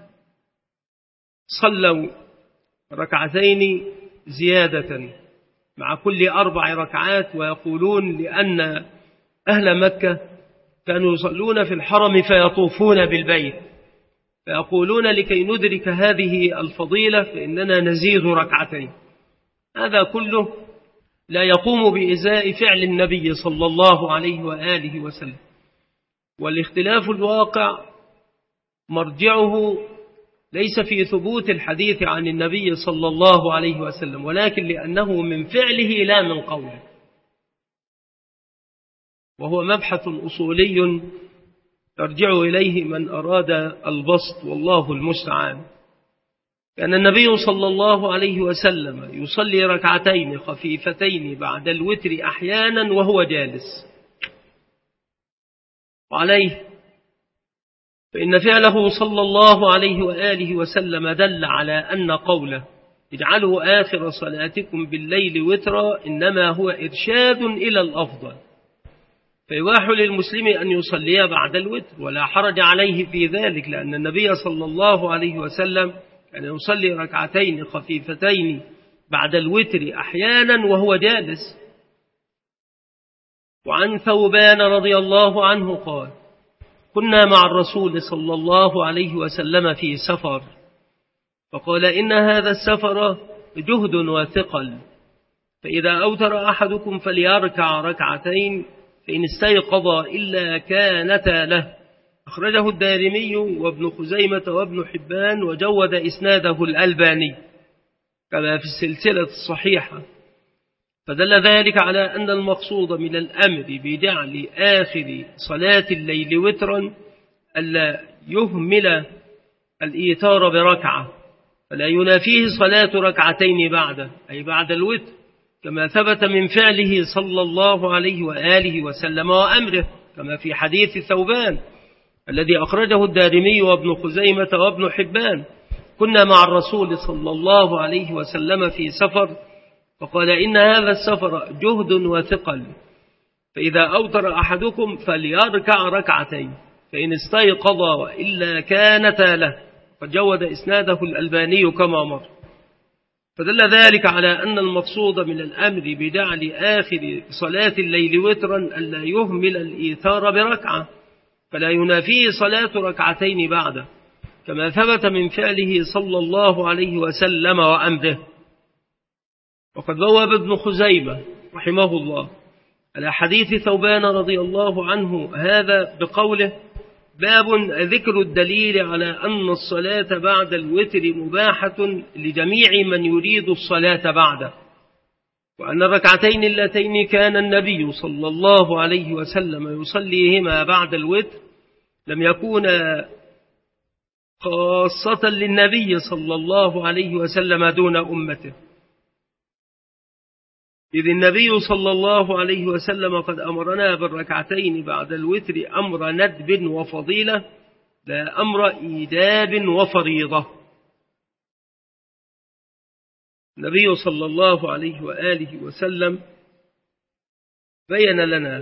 صلوا ركعتين زيادة مع كل 4 ركعات، ويقولون لأن أهل مكة كانوا يصلون في الحرم فيطوفون بالبيت، فيقولون لكي ندرك هذه الفضيلة فإننا نزيد ركعتين. هذا كله لا يقوم بإزاء فعل النبي صلى الله عليه وآله وسلم. والاختلاف الواقع مرجعه ليس في ثبوت الحديث عن النبي صلى الله عليه وسلم، ولكن لأنه من فعله لا من قوله، وهو مبحث أصولي يرجع إليه من أراد البسط، والله المستعان. كان النبي صلى الله عليه وسلم يصلي ركعتين خفيفتين بعد الوتر أحيانا وهو جالس، وعليه فإن فعله صلى الله عليه وآله وسلم دل على أن قوله اجعلوا آخر صلاتكم بالليل وترا إنما هو إرشاد إلى الأفضل، فيباح للمسلم أن يصلي بعد الوتر ولا حرج عليه في ذلك، لأن النبي صلى الله عليه وسلم كان يصلي ركعتين خفيفتين بعد الوتر أحيانا وهو جالس. وعن ثوبان رضي الله عنه قال: كنا مع الرسول صلى الله عليه وسلم في سفر، فقال: إن هذا السفر جهد وثقل، فإذا أوتر أحدكم فليركع ركعتين، فإن استيقظ إلا كانتا له. أخرجه الدارمي وابن خزيمة وابن حبان وجود إسناده الألباني. كما في السلسلة الصحيحة. فدل ذلك على أن المقصود من الأمر بجعل آخر صلاة الليل وترا ألا يهمل الإيتار بركعة، فلا ينافيه صلاة ركعتين بعد، أي بعد الوتر، كما ثبت من فعله صلى الله عليه وآله وسلم وأمره، كما في حديث ثوبان الذي أخرجه الدارمي وابن خزيمة وابن حبان: كنا مع الرسول صلى الله عليه وسلم في سفر، فقال: إن هذا السفر جهد وثقل، فإذا أوتر أحدكم فليركع ركعتين، فإن استيقظ وإلا كانتا له. فجود إسناده الألباني كما مر. فدل ذلك على أن المقصود من الأمر بجعل آخر صلاة الليل وترا ألا يهمل الإيثار بركعة، فلا ينافيه صلاة ركعتين بعده، كما ثبت من فعله صلى الله عليه وسلم وأمره. وقد بواب ابن خزيمة رحمه الله على حديث ثوبان رضي الله عنه هذا بقوله: باب ذكر الدليل على أن الصلاة بعد الوتر مباحة لجميع من يريد الصلاة بعده، وأن الركعتين اللتين كان النبي صلى الله عليه وسلم يصليهما بعد الوتر لم يكونا خاصة للنبي صلى الله عليه وسلم دون أمته، إذ النبي صلى الله عليه وسلم قد أمرنا بالركعتين بعد الوتر أمر ندب وفضيلة، لا أمر إيجاب وفريضة. النبي صلى الله عليه وآله وسلم بين لنا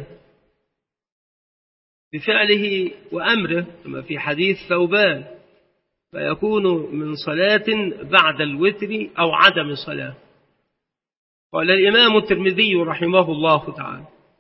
بفعله وأمره كما في حديث ثوبان فيكون من صلاة بعد الوتر أو عدم صلاة. قال الإمام الترمذي رحمه الله تعالى: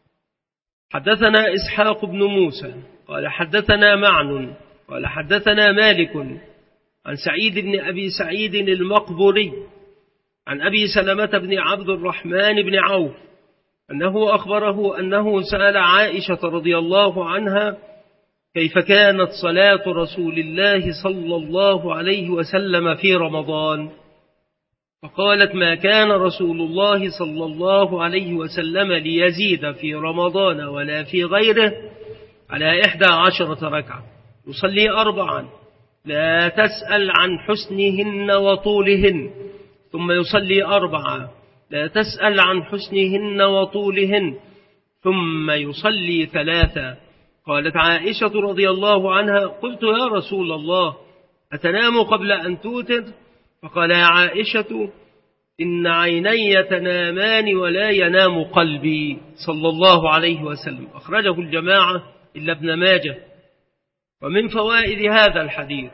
حدثنا إسحاق بن موسى قال حدثنا معن قال حدثنا مالك عن سعيد بن أبي سعيد المقبوري عن أبي سلمة بن عبد الرحمن بن عوف أنه أخبره أنه سأل عائشة رضي الله عنها كيف كانت صلاة رسول الله صلى الله عليه وسلم في رمضان، فقالت: ما كان رسول الله صلى الله عليه وسلم ليزيد في رمضان ولا في غيره على 11 ركعة، يصلي 4 لا تسأل عن حسنهن وطولهن، ثم يصلي 4 لا تسأل عن حسنهن وطولهن، ثم يصلي 3. قالت عائشة رضي الله عنها: قلت يا رسول الله أتنام قبل أن توتر؟ فقال: يا عائشة إن عيني تنامان ولا ينام قلبي، صلى الله عليه وسلم. أخرجه الجماعة إلا ابن ماجه. ومن فوائد هذا الحديث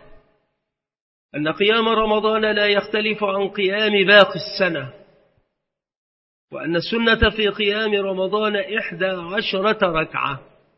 أن قيام رمضان لا يختلف عن قيام باقي السنة، وأن السنة في قيام رمضان 11 ركعة.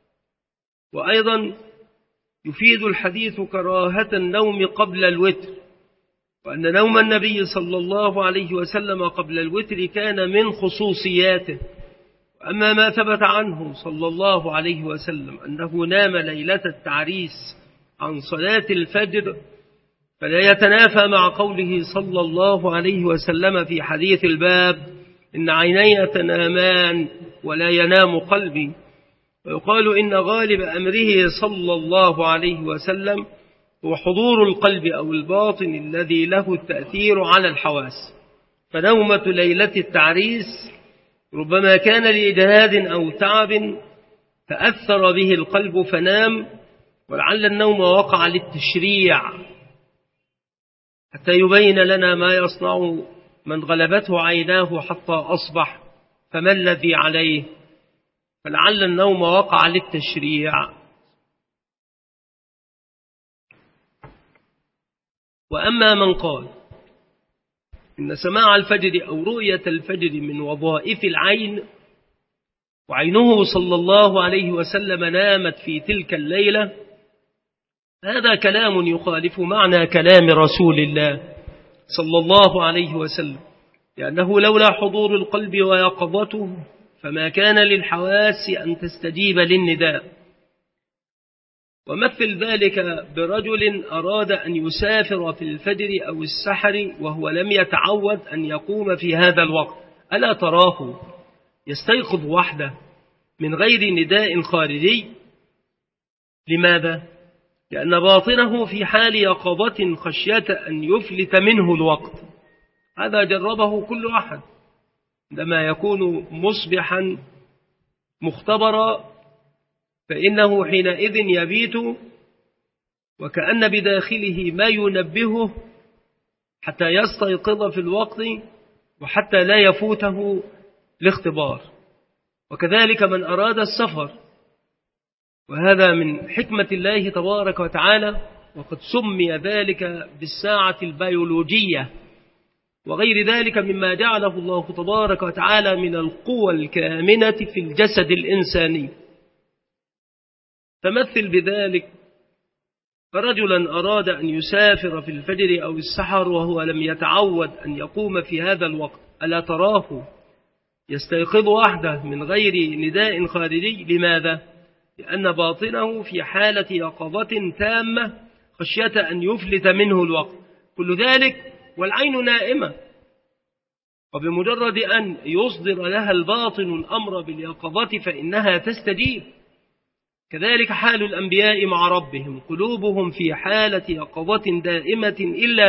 وأيضا يفيد الحديث كراهة النوم قبل الوتر، وأن نوم النبي صلى الله عليه وسلم قبل الوتر كان من خصوصياته. وأما ما ثبت عنه صلى الله عليه وسلم أنه نام ليلة التعريس عن صلاة الفجر فلا يتنافى مع قوله صلى الله عليه وسلم في حديث الباب: إن عيني تنامان ولا ينام قلبي. ويقال إن غالب أمره صلى الله عليه وسلم هو حضور القلب أو الباطن الذي له التأثير على الحواس، فنومة ليلة التعريس ربما كان لإجهاد أو تعب تأثر به القلب فنام، ولعل النوم وقع للتشريع حتى يبين لنا ما يصنع من غلبته عيناه حتى أصبح، فما الذي عليه؟ فلعل النوم وقع للتشريع. وأما من قال إن سماع الفجر أو رؤية الفجر من وظائف العين، وعينه صلى الله عليه وسلم نامت في تلك الليلة، هذا كلام يخالف معنى كلام رسول الله صلى الله عليه وسلم، لأنه لولا حضور القلب ويقظته فما كان للحواس أن تستجيب للنداء. ومثل ذلك برجل أراد أن يسافر في الفجر أو السحر وهو لم يتعود أن يقوم في هذا الوقت، ألا تراه يستيقظ وحده من غير نداء خارجي؟ لماذا؟ لأن باطنه في حال يقظة خشية أن يفلت منه الوقت. هذا جربه كل أحد، عندما يكون مصبحا مختبرا فإنه حينئذ يبيت وكأن بداخله ما ينبهه حتى يستيقظ في الوقت وحتى لا يفوته الاختبار. وكذلك من أراد السفر، وهذا من حكمة الله تبارك وتعالى، وقد سمي ذلك بالساعة البيولوجية وغير ذلك مما جعله الله تبارك وتعالى من القوى الكامنة في الجسد الإنساني. فمثل بذلك فرجلا أراد أن يسافر في الفجر أو السحر وهو لم يتعود أن يقوم في هذا الوقت، ألا تراه يستيقظ وحده من غير نداء خارجي؟ لماذا؟ لأن باطنه في حالة يقظة تامة خشية أن يفلت منه الوقت. كل ذلك والعين نائمة، وبمجرد أن يصدر لها الباطن الأمر باليقظة فإنها تستجيب. كذلك حال الأنبياء مع ربهم، قلوبهم في حالة يقظة دائمة إلا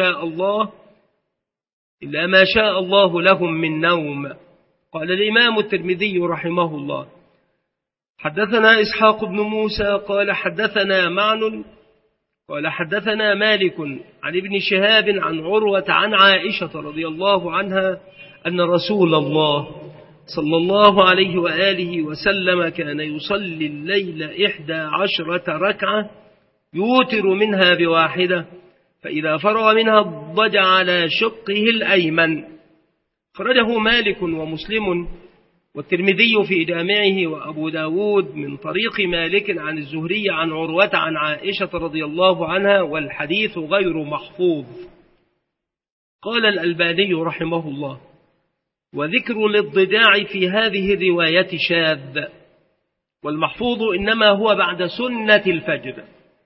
ما شاء الله لهم من نوم. قال الإمام الترمذي رحمه الله: حدثنا إسحاق بن موسى قال حدثنا معن قال حدثنا مالك عن ابن شهاب عن عروة عن عائشة رضي الله عنها أن رسول الله صلى الله عليه وآله وسلم كان يصلي الليل 11 ركعة يوتر منها بواحدة، فإذا فرغ منها اضطجع على شقه الأيمن. خرجه مالك ومسلم والترمذي في جامعه وأبو داود من طريق مالك عن الزهري عن عروة عن عائشة رضي الله عنها، والحديث غير محفوظ. قال الألباني رحمه الله: وذكر الاضطجاع في هذه الرواية شاذ، والمحفوظ إنما هو بعد سنة الفجر،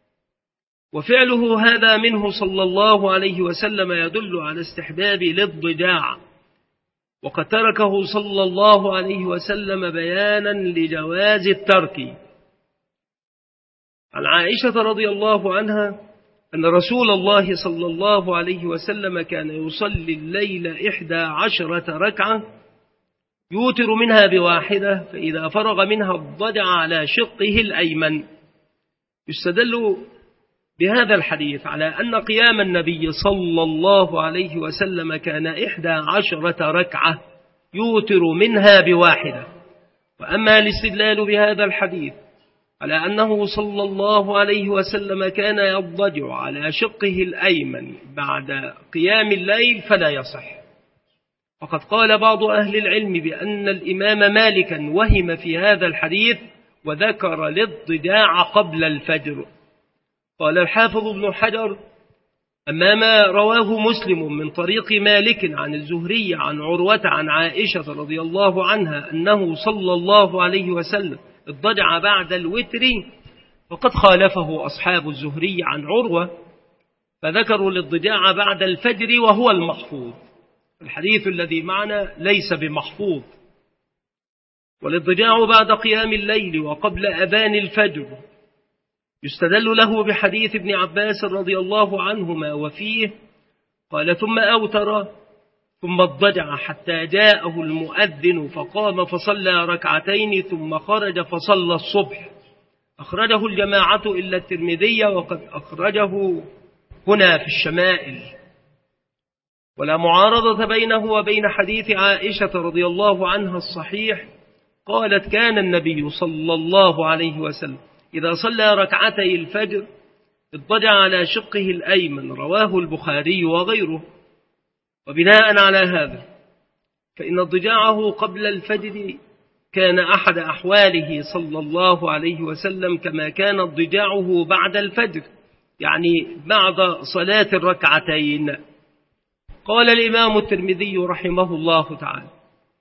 وفعله هذا منه صلى الله عليه وسلم يدل على استحباب الاضطجاع، وقد تركه صلى الله عليه وسلم بيانا لجواز الترك. عن عائشة رضي الله عنها أن رسول الله صلى الله عليه وسلم كان يصلي الليل 11 ركعة يوتر منها بواحدة، فإذا فرغ منها اضطجع على شقه الأيمن. يستدل بهذا الحديث على أن قيام النبي صلى الله عليه وسلم كان 11 ركعة يوتر منها بواحدة. وأما الاستدلال بهذا الحديث على أنه صلى الله عليه وسلم كان يضطجع على شقه الأيمن بعد قيام الليل فلا يصح. وقد قال بعض أهل العلم بأن الإمام مالكا وهم في هذا الحديث وذكر الاضطجاع قبل الفجر. قال الحافظ ابن حجر: أما ما رواه مسلم من طريق مالك عن الزهري عن عروة عن عائشة رضي الله عنها أنه صلى الله عليه وسلم اضطجع بعد الوتر، فقد خالفه أصحاب الزهري عن عروة فذكروا الاضطجاع بعد الفجر وهو المحفوظ. الحديث الذي معنا ليس بمحفوظ. والاضطجاع بعد قيام الليل وقبل أذان الفجر يستدل له بحديث ابن عباس رضي الله عنهما، وفيه قال: ثم أوتر ثم اضطجع حتى جاءه المؤذن فقام فصلى ركعتين ثم خرج فصلى الصبح. أخرجه الجماعة إلا الترمذي، وقد أخرجه هنا في الشمائل. ولا معارضة بينه وبين حديث عائشة رضي الله عنها الصحيح قالت: كان النبي صلى الله عليه وسلم إذا صلى ركعتي الفجر اضطجع على شقه الأيمن، رواه البخاري وغيره. وبناء على هذا فإن اضطجاعه قبل الفجر كان أحد أحواله صلى الله عليه وسلم، كما كان اضطجاعه بعد الفجر، يعني بعد صلاة الركعتين. قال الإمام الترمذي رحمه الله تعالى: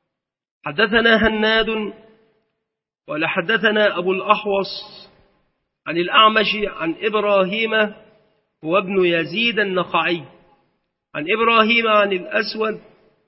حدثنا هناد قال حدثنا أبو الأحوص عن الأعمش عن إبراهيم هو ابن يزيد النخعي عن إبراهيم عن الأسود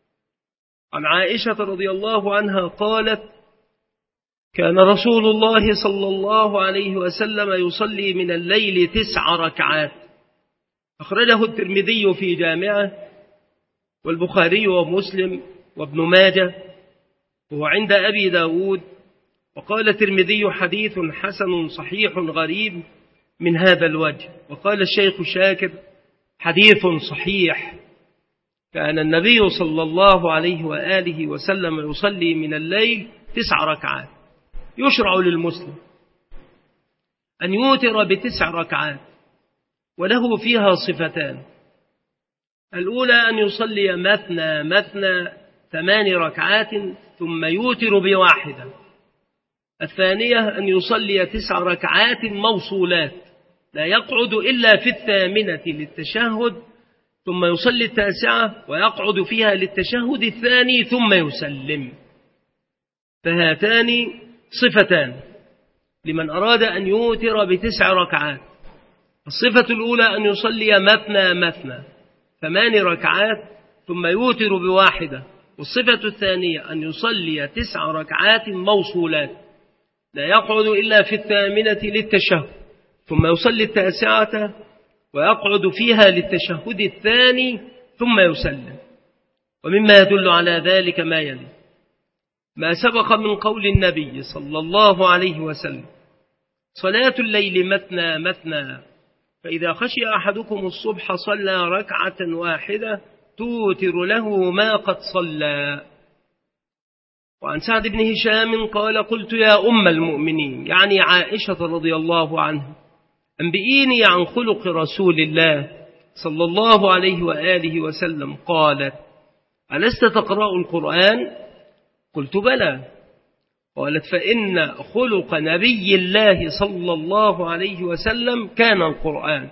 عن عائشة رضي الله عنها قالت: كان رسول الله صلى الله عليه وسلم يصلي من الليل 9 ركعات. أخرجه الترمذي في جامعه والبخاري ومسلم وابن ماجه، وهو عند أبي داود. وقال الترمذي: حديث حسن صحيح غريب من هذا الوجه. وقال الشيخ شاكر: حديث صحيح. كان النبي صلى الله عليه وآله وسلم يصلي من الليل 9 ركعات. يشرع للمسلم أن يوتر ب9 ركعات، وله فيها صفتان: الأولى أن يصلي مثنى 8 ركعات ثم يوتر ب1. الثانية أن يصلي 9 ركعات موصولات لا يقعد إلا في 8 للتشهد، ثم يصلي 9 ويقعد فيها للتشهد الثاني ثم يسلم. فهاتان صفتان لمن أراد أن يوتر ب9 ركعات. الصفة الأولى أن يصلي مثنى 8 ركعات ثم يوتر ب1. والصفة الثانية أن يصلي 9 ركعات موصولات لا يقعد إلا في 8 للتشهد، ثم يصلي 9 ويقعد فيها للتشهد الثاني ثم يسلم. ومما يدل على ذلك ما يلي: ما سبق من قول النبي صلى الله عليه وسلم: صلاة الليل مثنى، فإذا خشي أحدكم الصبح صلى 1 توتر له ما قد صلى. وعن سعد بن هشام قال: قلت يا أم المؤمنين، يعني عائشة رضي الله عنها، أنبئيني عن خلق رسول الله صلى الله عليه وآله وسلم. قالت: ألست تقرأ القرآن؟ قلت: بلى. قالت: فإن خلق نبي الله صلى الله عليه وسلم كان القرآن.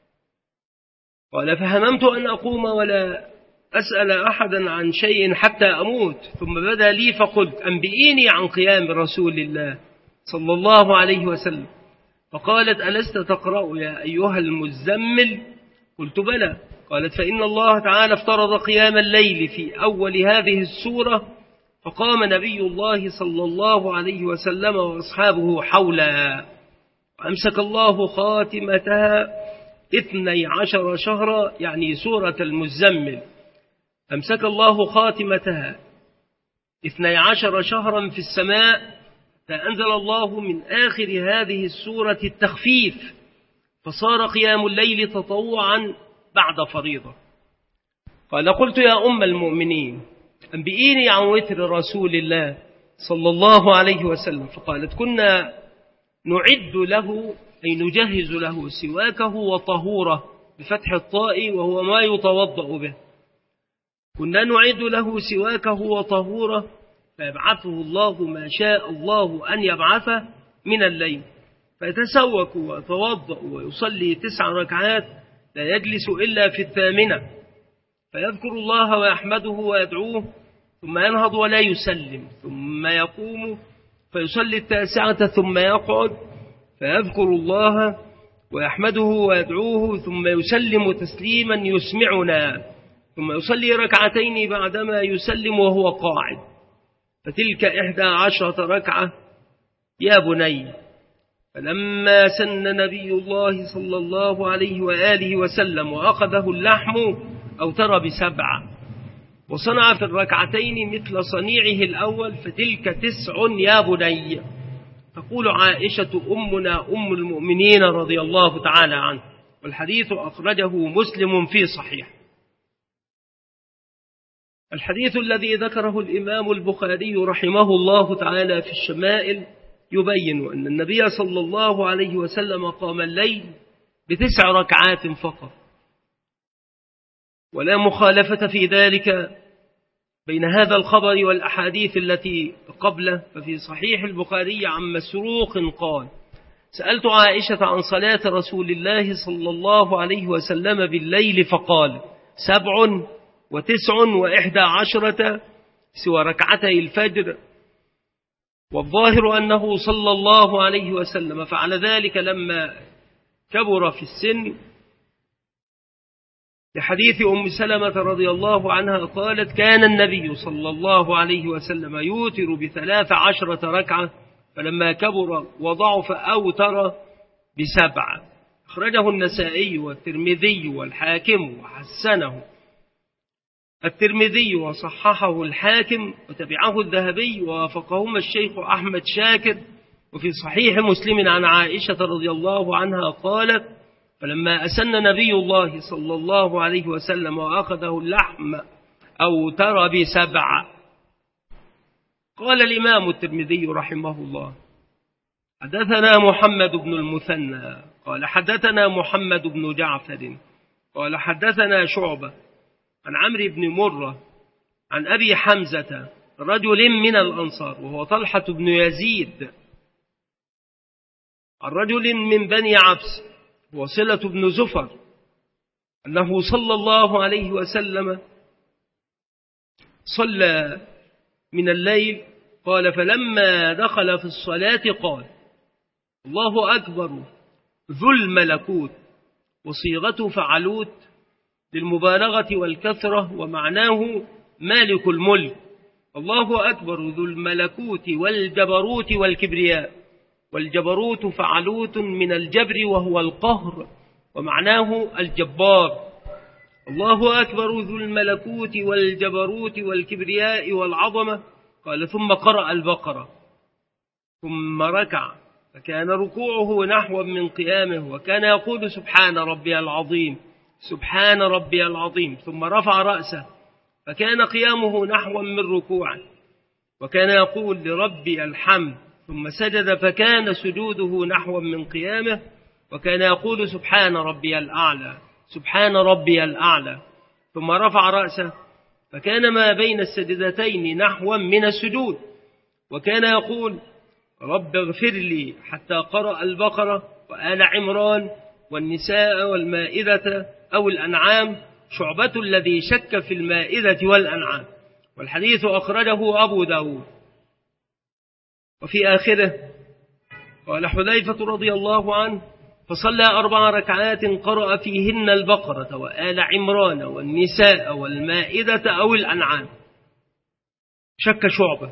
قال: فهممت أن أقوم ولا أسأل أحدا عن شيء حتى أموت، ثم بدا لي فقلت: أنبئيني عن قيام رسول الله صلى الله عليه وسلم. فقالت: ألست تقرأ يا أيها المزمل؟ قلت: بلى. قالت: فإن الله تعالى افترض قيام الليل في أول هذه السورة، فقام نبي الله صلى الله عليه وسلم وأصحابه حولها، وأمسك الله خاتمتها 12 شهرا، يعني سورة المزمل، أمسك الله خاتمتها 12 شهرا في السماء، فأنزل الله من آخر هذه السورة التخفيف، فصار قيام الليل تطوعا بعد فريضة. قال: قلت يا أم المؤمنين، أنبئيني عن وتر رسول الله صلى الله عليه وسلم. فقالت: كنا نعد له، أي نجهز له سواكه وطهوره بفتح الطاء، وهو ما يتوضأ به. كنا نعد له سواكه وطهوره، فيبعثه الله ما شاء الله أن يبعثه من الليل، فيتسوك ويتوضأ ويصلي 9 ركعات لا يجلس إلا في 8، فيذكر الله ويحمده ويدعوه، ثم ينهض ولا يسلم، ثم يقوم فيصلي 9 ثم يقعد فيذكر الله ويحمده ويدعوه، ثم يسلم تسليما يسمعنا، ثم يصلي 2 بعدما يسلم وهو قاعد، فتلك 11 ركعة يا بني. فلما سن نبي الله صلى الله عليه وآله وسلم وأخذه اللحم أوتر ب7، وصنع في 2 مثل صنيعه الأول، فتلك 9 يا بني. تقول عائشة أمنا أم المؤمنين رضي الله تعالى عنه، والحديث أخرجه مسلم في صحيح. الحديث الذي ذكره الإمام البخاري رحمه الله تعالى في الشمائل يبين أن النبي صلى الله عليه وسلم قام الليل ب9 ركعات فقط، ولا مخالفة في ذلك بين هذا الخبر والأحاديث التي قبله. ففي صحيح البخاري عن مسروق قال: سألت عائشة عن صلاة رسول الله صلى الله عليه وسلم بالليل، فقال: 7 و9 و11 سوى 2 الفجر والظاهر أنه صلى الله عليه وسلم فعل ذلك لما كبر في السن، لحديث أم سلمة رضي الله عنها قالت: كان النبي صلى الله عليه وسلم يوتر ب13 ركعة، فلما كبر وضعف أوتر ب7. أخرجه النسائي والترمذي والحاكم وحسنه الترمذي وصححه الحاكم وتبعه الذهبي ووافقهما الشيخ أحمد شاكر. وفي صحيح مسلم عن عائشة رضي الله عنها قالت: فلما أسن نبي الله صلى الله عليه وسلم وأخذه اللحم أوتر ب7. قال الإمام الترمذي رحمه الله: حدثنا محمد بن المثنى قال حدثنا محمد بن جعفر قال حدثنا شعبة عن عمرو بن مرة عن أبي حمزة رجل من الأنصار وهو طلحة بن يزيد، عن رجل من بني عبس وصلة بن زفر، أنه صلى الله عليه وسلم صلى من الليل. قال: فلما دخل في الصلاة قال: الله أكبر ذو الملكوت، وصيغته فعلوت للمبالغة والكثرة، ومعناه مالك الملك. الله أكبر ذو الملكوت والجبروت والكبرياء، والجبروت فعلوت من الجبر وهو القهر، ومعناه الجبار. الله أكبر ذو الملكوت والجبروت والكبرياء والعظمة. قال: ثم قرأ البقرة ثم ركع، فكان ركوعه نحو من قيامه، وكان يقول: سبحان ربي العظيم سبحان ربي العظيم، ثم رفع رأسه، فكان قيامه نحو من ركوعه، وكان يقول: لربي الحمد، ثم سجد، فكان سجوده نحو من قيامه، وكان يقول: سبحان ربي الأعلى سبحان ربي الأعلى، ثم رفع رأسه، فكان ما بين السجدتين نحو من السجود، وكان يقول: رب اغفر لي، حتى قرأ البقرة وآل عمران والنساء والمائدة أو الأنعام. شعبة الذي شك في المائدة والأنعام، والحديث أخرجه أبو داود. وفي آخره قال حذيفة رضي الله عنه: فصلى 4 ركعات قرأ فيهن البقرة وآل عمران والنساء والمائدة أو الأنعام. شك شعبة.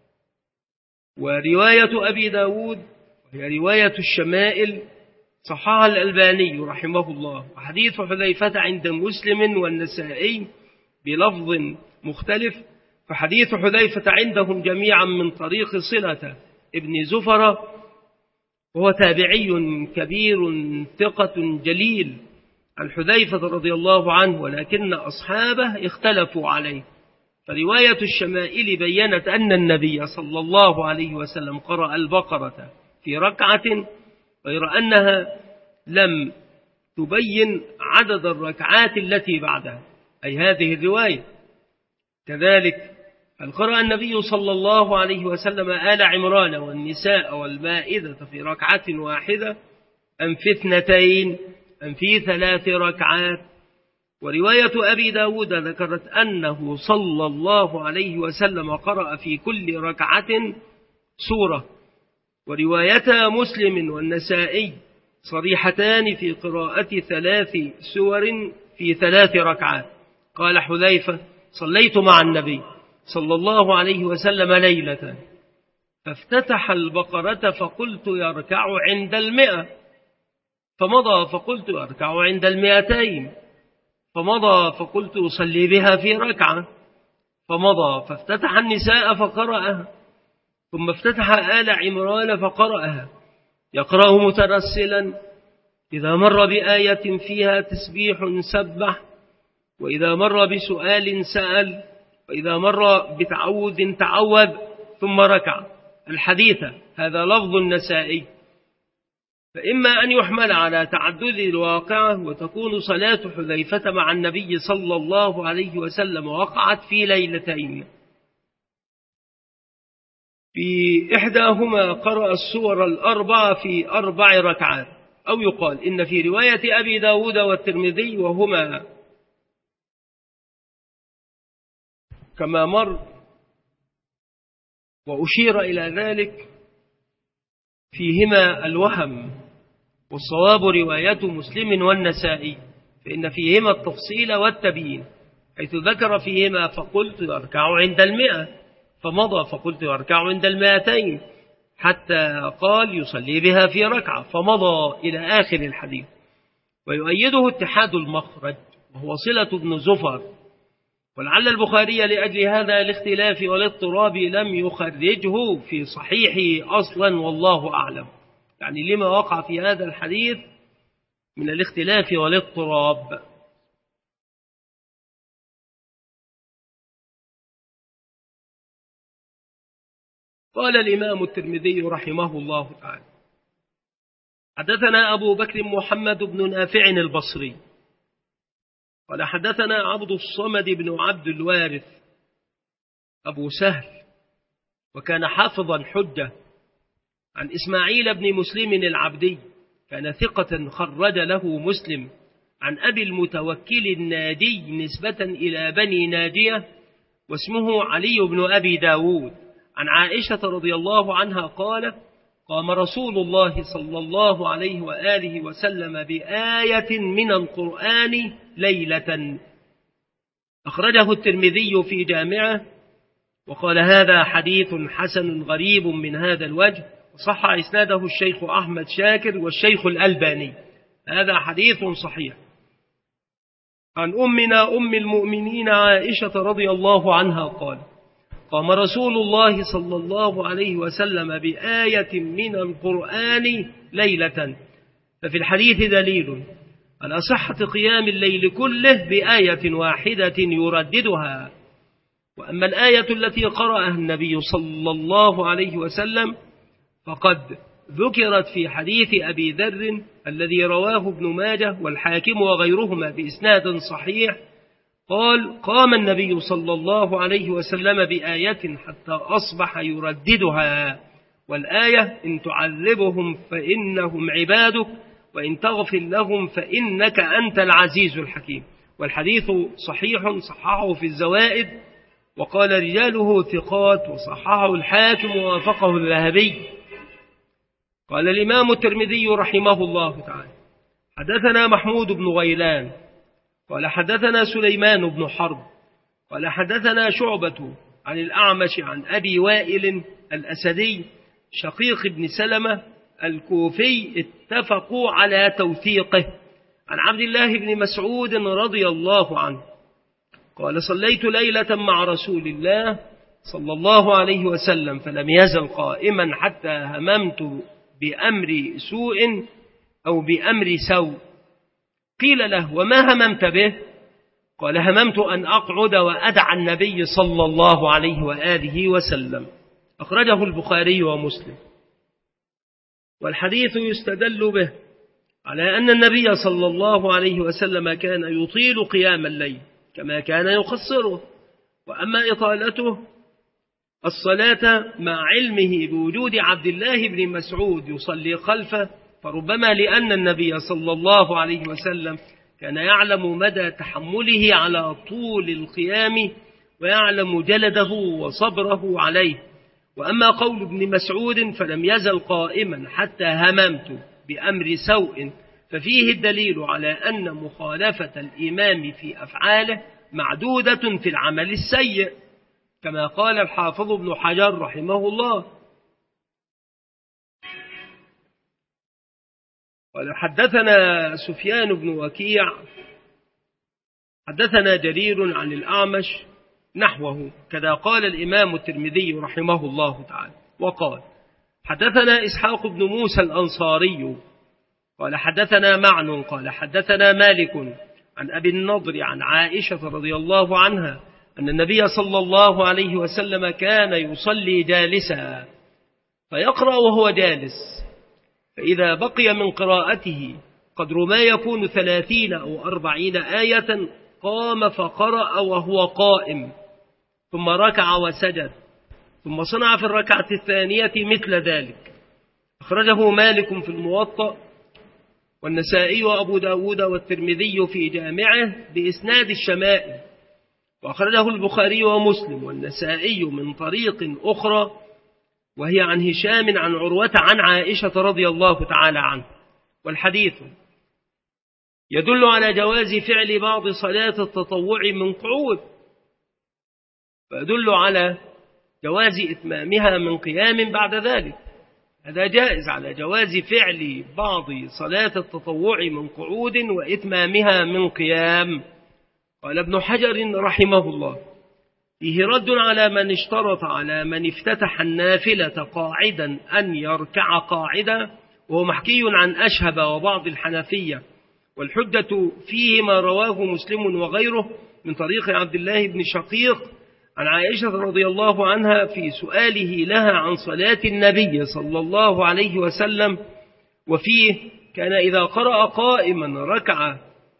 ورواية أبي داود وهي رواية الشمائل صححها الألباني رحمه الله. وحديث حذيفة عند مسلم والنسائي بلفظ مختلف، فحديث حذيفة عندهم جميعا من طريق صلة ابن زفر، وهو تابعي كبير ثقة جليل عن حذيفة رضي الله عنه، ولكن أصحابه اختلفوا عليه. فرواية الشمائل بيّنت أن النبي صلى الله عليه وسلم قرأ البقرة في ركعة، غير أنها لم تبين عدد الركعات التي بعدها، أي هذه الرواية. كذلك قرأ النبي صلى الله عليه وسلم آل عمران والنساء والمائدة في ركعة واحدة أم في 2 أم في 3 ركعات. ورواية أبي داود ذكرت أنه صلى الله عليه وسلم قرأ في كل ركعة سورة. ورواية مسلم والنسائي صريحتان في قراءة 3 سور في 3 ركعات. قال حذيفة: صليت مع النبي صلى الله عليه وسلم ليلة، فافتتح البقرة فقلت يركع عند 100، فمضى فقلت يركع عند 200، فمضى فقلت أصلي بها في ركعة، فمضى فافتتح النساء فقرأها، ثم افتتح آل عمران فقرأها، يقرأه مترسلا، إذا مر بآية فيها تسبيح سبح، وإذا مر بسؤال سأل، وإذا مر بتعوذ تعوذ، ثم ركع. الحديث هذا لفظ النسائي، فإما أن يحمل على تعدد الواقعة، وتكون صلاة حذيفة مع النبي صلى الله عليه وسلم وقعت في ليلتين، في إحداهما قرأ السور 4 في 4 ركعات، أو يقال إن في رواية أبي داود والترمذي وهما كما مر وأشير إلى ذلك فيهما الوهم، والصواب رواية مسلم والنسائي، فإن فيهما التفصيل والتبيين، حيث ذكر فيهما فقلت يركع عند 100، فمضى فقلت يركع عند 200، حتى قال يصلي بها في ركعة، فمضى إلى آخر الحديث. ويؤيده اتحاد المخرج، وهو صلة بن زفر، ولعل البخاري لأجل هذا الاختلاف والاضطراب لم يخرجه في صحيحه أصلا، والله أعلم، يعني لما وقع في هذا الحديث من الاختلاف والاضطراب. قال الإمام الترمذي رحمه الله تعالى: حدثنا أبو بكر محمد بن نافع البصري قال حدثنا عبد الصمد بن عبد الوارث أبو سهل، وكان حافظا حجة، عن إسماعيل بن مسلم العبدي، كان ثقة خرج له مسلم، عن أبي المتوكل النادي نسبة إلى بني ناجية، واسمه علي بن أبي داود، عن عائشة رضي الله عنها قال: قام رسول الله صلى الله عليه وآله وسلم بآية من القرآن ليلة. أخرجه الترمذي في جامعه، وقال: هذا حديث حسن غريب من هذا الوجه، وصح إسناده الشيخ أحمد شاكر والشيخ الألباني، هذا حديث صحيح. عن أمنا أم المؤمنين عائشة رضي الله عنها قال: قام رسول الله صلى الله عليه وسلم بآية من القرآن ليلة، ففي الحديث دليل على صحة قيام الليل كله بآية واحدة يرددها. وأما الآية التي قرأها النبي صلى الله عليه وسلم فقد ذكرت في حديث أبي ذر الذي رواه ابن ماجه والحاكم وغيرهما بإسناد صحيح، قال: قام النبي صلى الله عليه وسلم بآية حتى أصبح يرددها، والآية: إن تعذبهم فإنهم عبادك وإن تغفر لهم فإنك أنت العزيز الحكيم. والحديث صحيح، صححه في الزوائد، وقال رجاله ثقات، وصححه الحاكم ووافقه الذهبي. قال الإمام الترمذي رحمه الله تعالى: حدثنا محمود بن غيلان قال حدثنا سليمان بن حرب قال حدثنا شعبة عن الأعمش عن أبي وائل الأسدي شقيق بن سلمة الكوفي، اتفقوا على توثيقه، عن عبد الله بن مسعود رضي الله عنه قال: صليت ليلة مع رسول الله صلى الله عليه وسلم فلم يزل قائما حتى هممت بأمر سوء أو بأمر سوء. قيل له: وما هممت به؟ قال: هممت أن أقعد وأدعى النبي صلى الله عليه وآله وسلم. أخرجه البخاري ومسلم. والحديث يستدل به على أن النبي صلى الله عليه وسلم كان يطيل قيام الليل كما كان يقصره، وأما إطالته الصلاة مع علمه بوجود عبد الله بن مسعود يصلي خلفه، فربما لأن النبي صلى الله عليه وسلم كان يعلم مدى تحمله على طول القيام ويعلم جلده وصبره عليه. وأما قول ابن مسعود فلم يزل قائما حتى هممت بأمر سوء، ففيه الدليل على أن مخالفة الإمام في أفعاله معدودة في العمل السيء، كما قال الحافظ ابن حجر رحمه الله. قال: حدثنا سفيان بن وكيع حدثنا جرير عن الأعمش نحوه، كذا قال الإمام الترمذي رحمه الله تعالى. وقال: حدثنا إسحاق بن موسى الأنصاري قال حدثنا معن قال حدثنا مالك عن أبي النضر عن عائشة رضي الله عنها أن النبي صلى الله عليه وسلم كان يصلي جالسا فيقرأ وهو جالس، فإذا بقي من قراءته قدر ما يكون 30 أو 40 آية قام فقرأ وهو قائم، ثم ركع وسجد، ثم صنع في الركعة الثانية مثل ذلك. أخرجه مالك في الموطأ والنسائي وأبو داود والترمذي في جامعه بإسناد الشمائل، وأخرجه البخاري ومسلم والنسائي من طريق أخرى وهي عن هشام عن عروة عن عائشة رضي الله تعالى عنه. والحديث يدل على جواز فعل بعض صلاة التطوع من قعود، فيدل على جواز إتمامها من قيام بعد ذلك. هذا جائز على جواز فعل بعض صلاة التطوع من قعود وإتمامها من قيام. قال ابن حجر رحمه الله: فيه رد على من اشترط على من افتتح النافلة قاعدا أن يركع قاعدا، وهو محكي عن أشهب وبعض الحنفية، والحجة فيه ما رواه مسلم وغيره من طريق عبد الله بن شقيق عن عائشة رضي الله عنها في سؤاله لها عن صلاة النبي صلى الله عليه وسلم، وفيه: كان إذا قرأ قائما ركع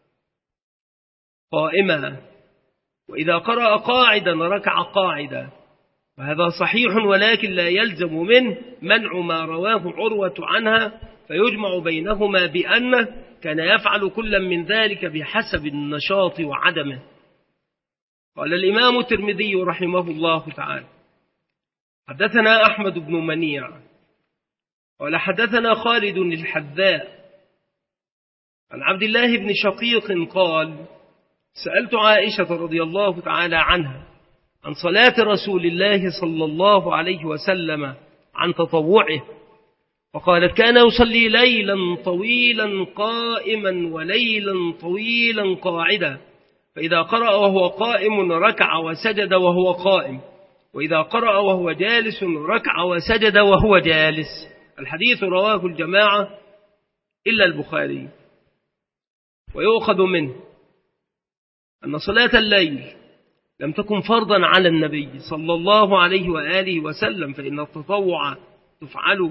قائما، وإذا قرأ قاعدا ركع قاعدا. وهذا صحيح، ولكن لا يلزم منه منع ما رواه عروة عنها، فيجمع بينهما بأنه كان يفعل كل من ذلك بحسب النشاط وعدمه. قال الإمام الترمذي رحمه الله تعالى: حدثنا أحمد بن منيع قال حدثنا خالد الحذاء عن عبد الله بن شقيق قال: سألت عائشة رضي الله تعالى عنها عن صلاة رسول الله صلى الله عليه وسلم عن تطوعه، وقالت: كان يصلي ليلا طويلا قائما وليلا طويلا قاعدا، فإذا قرأ وهو قائم ركع وسجد وهو قائم، وإذا قرأ وهو جالس ركع وسجد وهو جالس. الحديث رواه الجماعة إلا البخاري. ويؤخذ منه أن صلاة الليل لم تكن فرضا على النبي صلى الله عليه وآله وسلم، فإن التطوع تفعل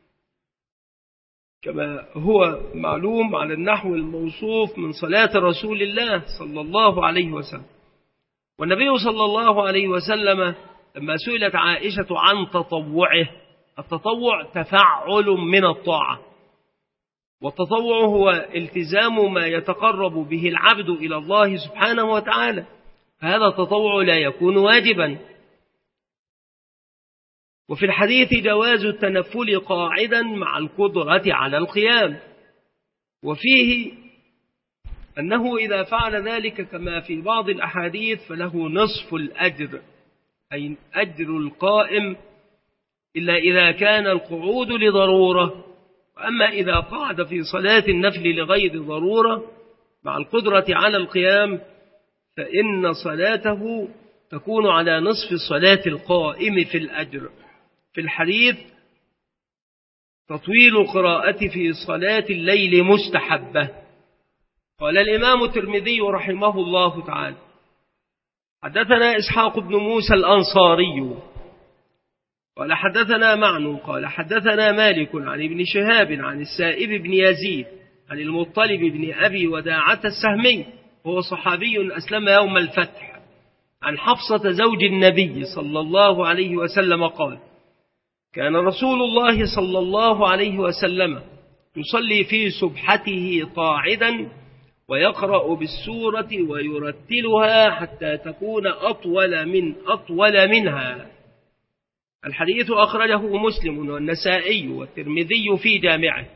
كما هو معلوم على النحو الموصوف من صلاة رسول الله صلى الله عليه وسلم. والنبي صلى الله عليه وسلم لما سئلت عائشة عن تطوعه، التطوع تفعل من الطاعة، والتطوع هو التزام ما يتقرب به العبد إلى الله سبحانه وتعالى، فهذا التطوع لا يكون واجبا. وفي الحديث جواز التنفل قاعدا مع القدرة على القيام، وفيه أنه إذا فعل ذلك كما في بعض الأحاديث فله نصف الأجر، أي أجر القائم، إلا إذا كان القعود لضرورة. وأما إذا قعد في صلاة النفل لغير ضرورة مع القدرة على القيام فإن صلاته تكون على نصف صلاة القائم في الأجر. في الحديث: تطويل القراءة في صلاة الليل مستحبة. قال الإمام الترمذي رحمه الله تعالى: حدثنا إسحاق بن موسى الأنصاري قال حدثنا معن قال حدثنا مالك عن ابن شهاب عن السائب بن يزيد عن المطلب بن أبي وداعة السهمي، هو صحابي أسلم يوم الفتح، عن حفصة زوج النبي صلى الله عليه وسلم قال: كان رسول الله صلى الله عليه وسلم يصلي في سبحته قاعدا ويقرأ بالسورة ويرتلها حتى تكون أطول منها. الحديث أخرجه مسلم والنسائي والترمذي في جامعه.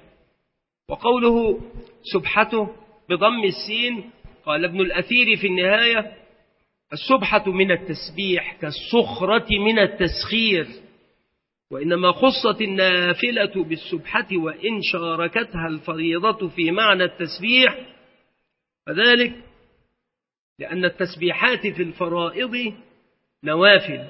وقوله سبحته بضم السين، قال ابن الأثير في النهاية: السبحة من التسبيح كالصخرة من التسخير، وإنما خصت النافلة بالسبحة وإن شاركتها الفريضة في معنى التسبيح، فذلك لأن التسبيحات في الفرائض نوافل،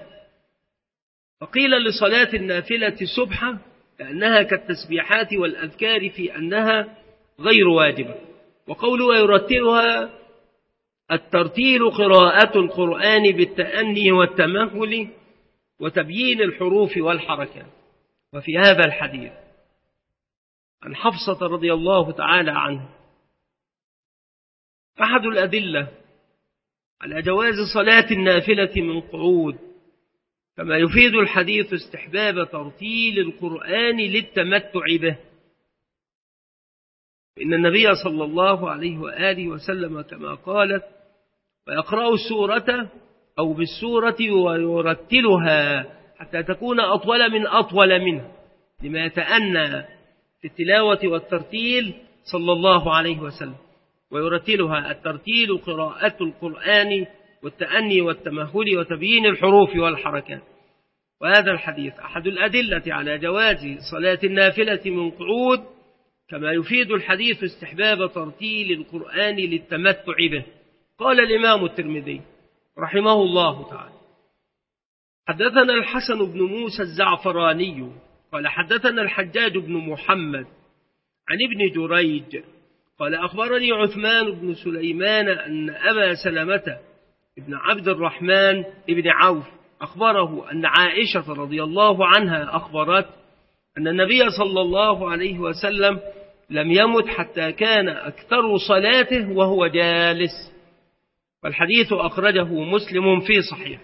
فقيل لصلاة النافلة سبحة لأنها كالتسبيحات والأذكار في أنها غير واجبة. وقوله ويرتلها: الترتيل قراءة القرآن بالتأني والتمهل وتبيين الحروف والحركات. وفي هذا الحديث عن حفصة رضي الله تعالى عنه أحد الأدلة على جواز صلاة النافلة من قعود، كما يفيد الحديث استحباب ترتيل القرآن للتمتع به، إن النبي صلى الله عليه وآله وسلم كما قالت: ويقرأ السورة أو بالسورة ويرتلها حتى تكون أطول منه، لما يتأنى في التلاوة والترتيل صلى الله عليه وسلم، ويرتلها الترتيل قراءة القرآن والتأني والتمهل وتبيين الحروف والحركات. وهذا الحديث أحد الأدلة على جواز صلاة النافلة من قعود، كما يفيد الحديث استحباب ترتيل القرآن للتمتع به. قال الإمام الترمذي رحمه الله تعالى: حدثنا الحسن بن موسى الزعفراني قال حدثنا الحجاج بن محمد عن ابن جريج قال أخبرني عثمان بن سليمان أن أبا سلمة ابن عبد الرحمن ابن عوف أخبره أن عائشة رضي الله عنها أخبرت أن النبي صلى الله عليه وسلم لم يمت حتى كان أكثر صلاته وهو جالس. والحديث أخرجه مسلم في صحيح.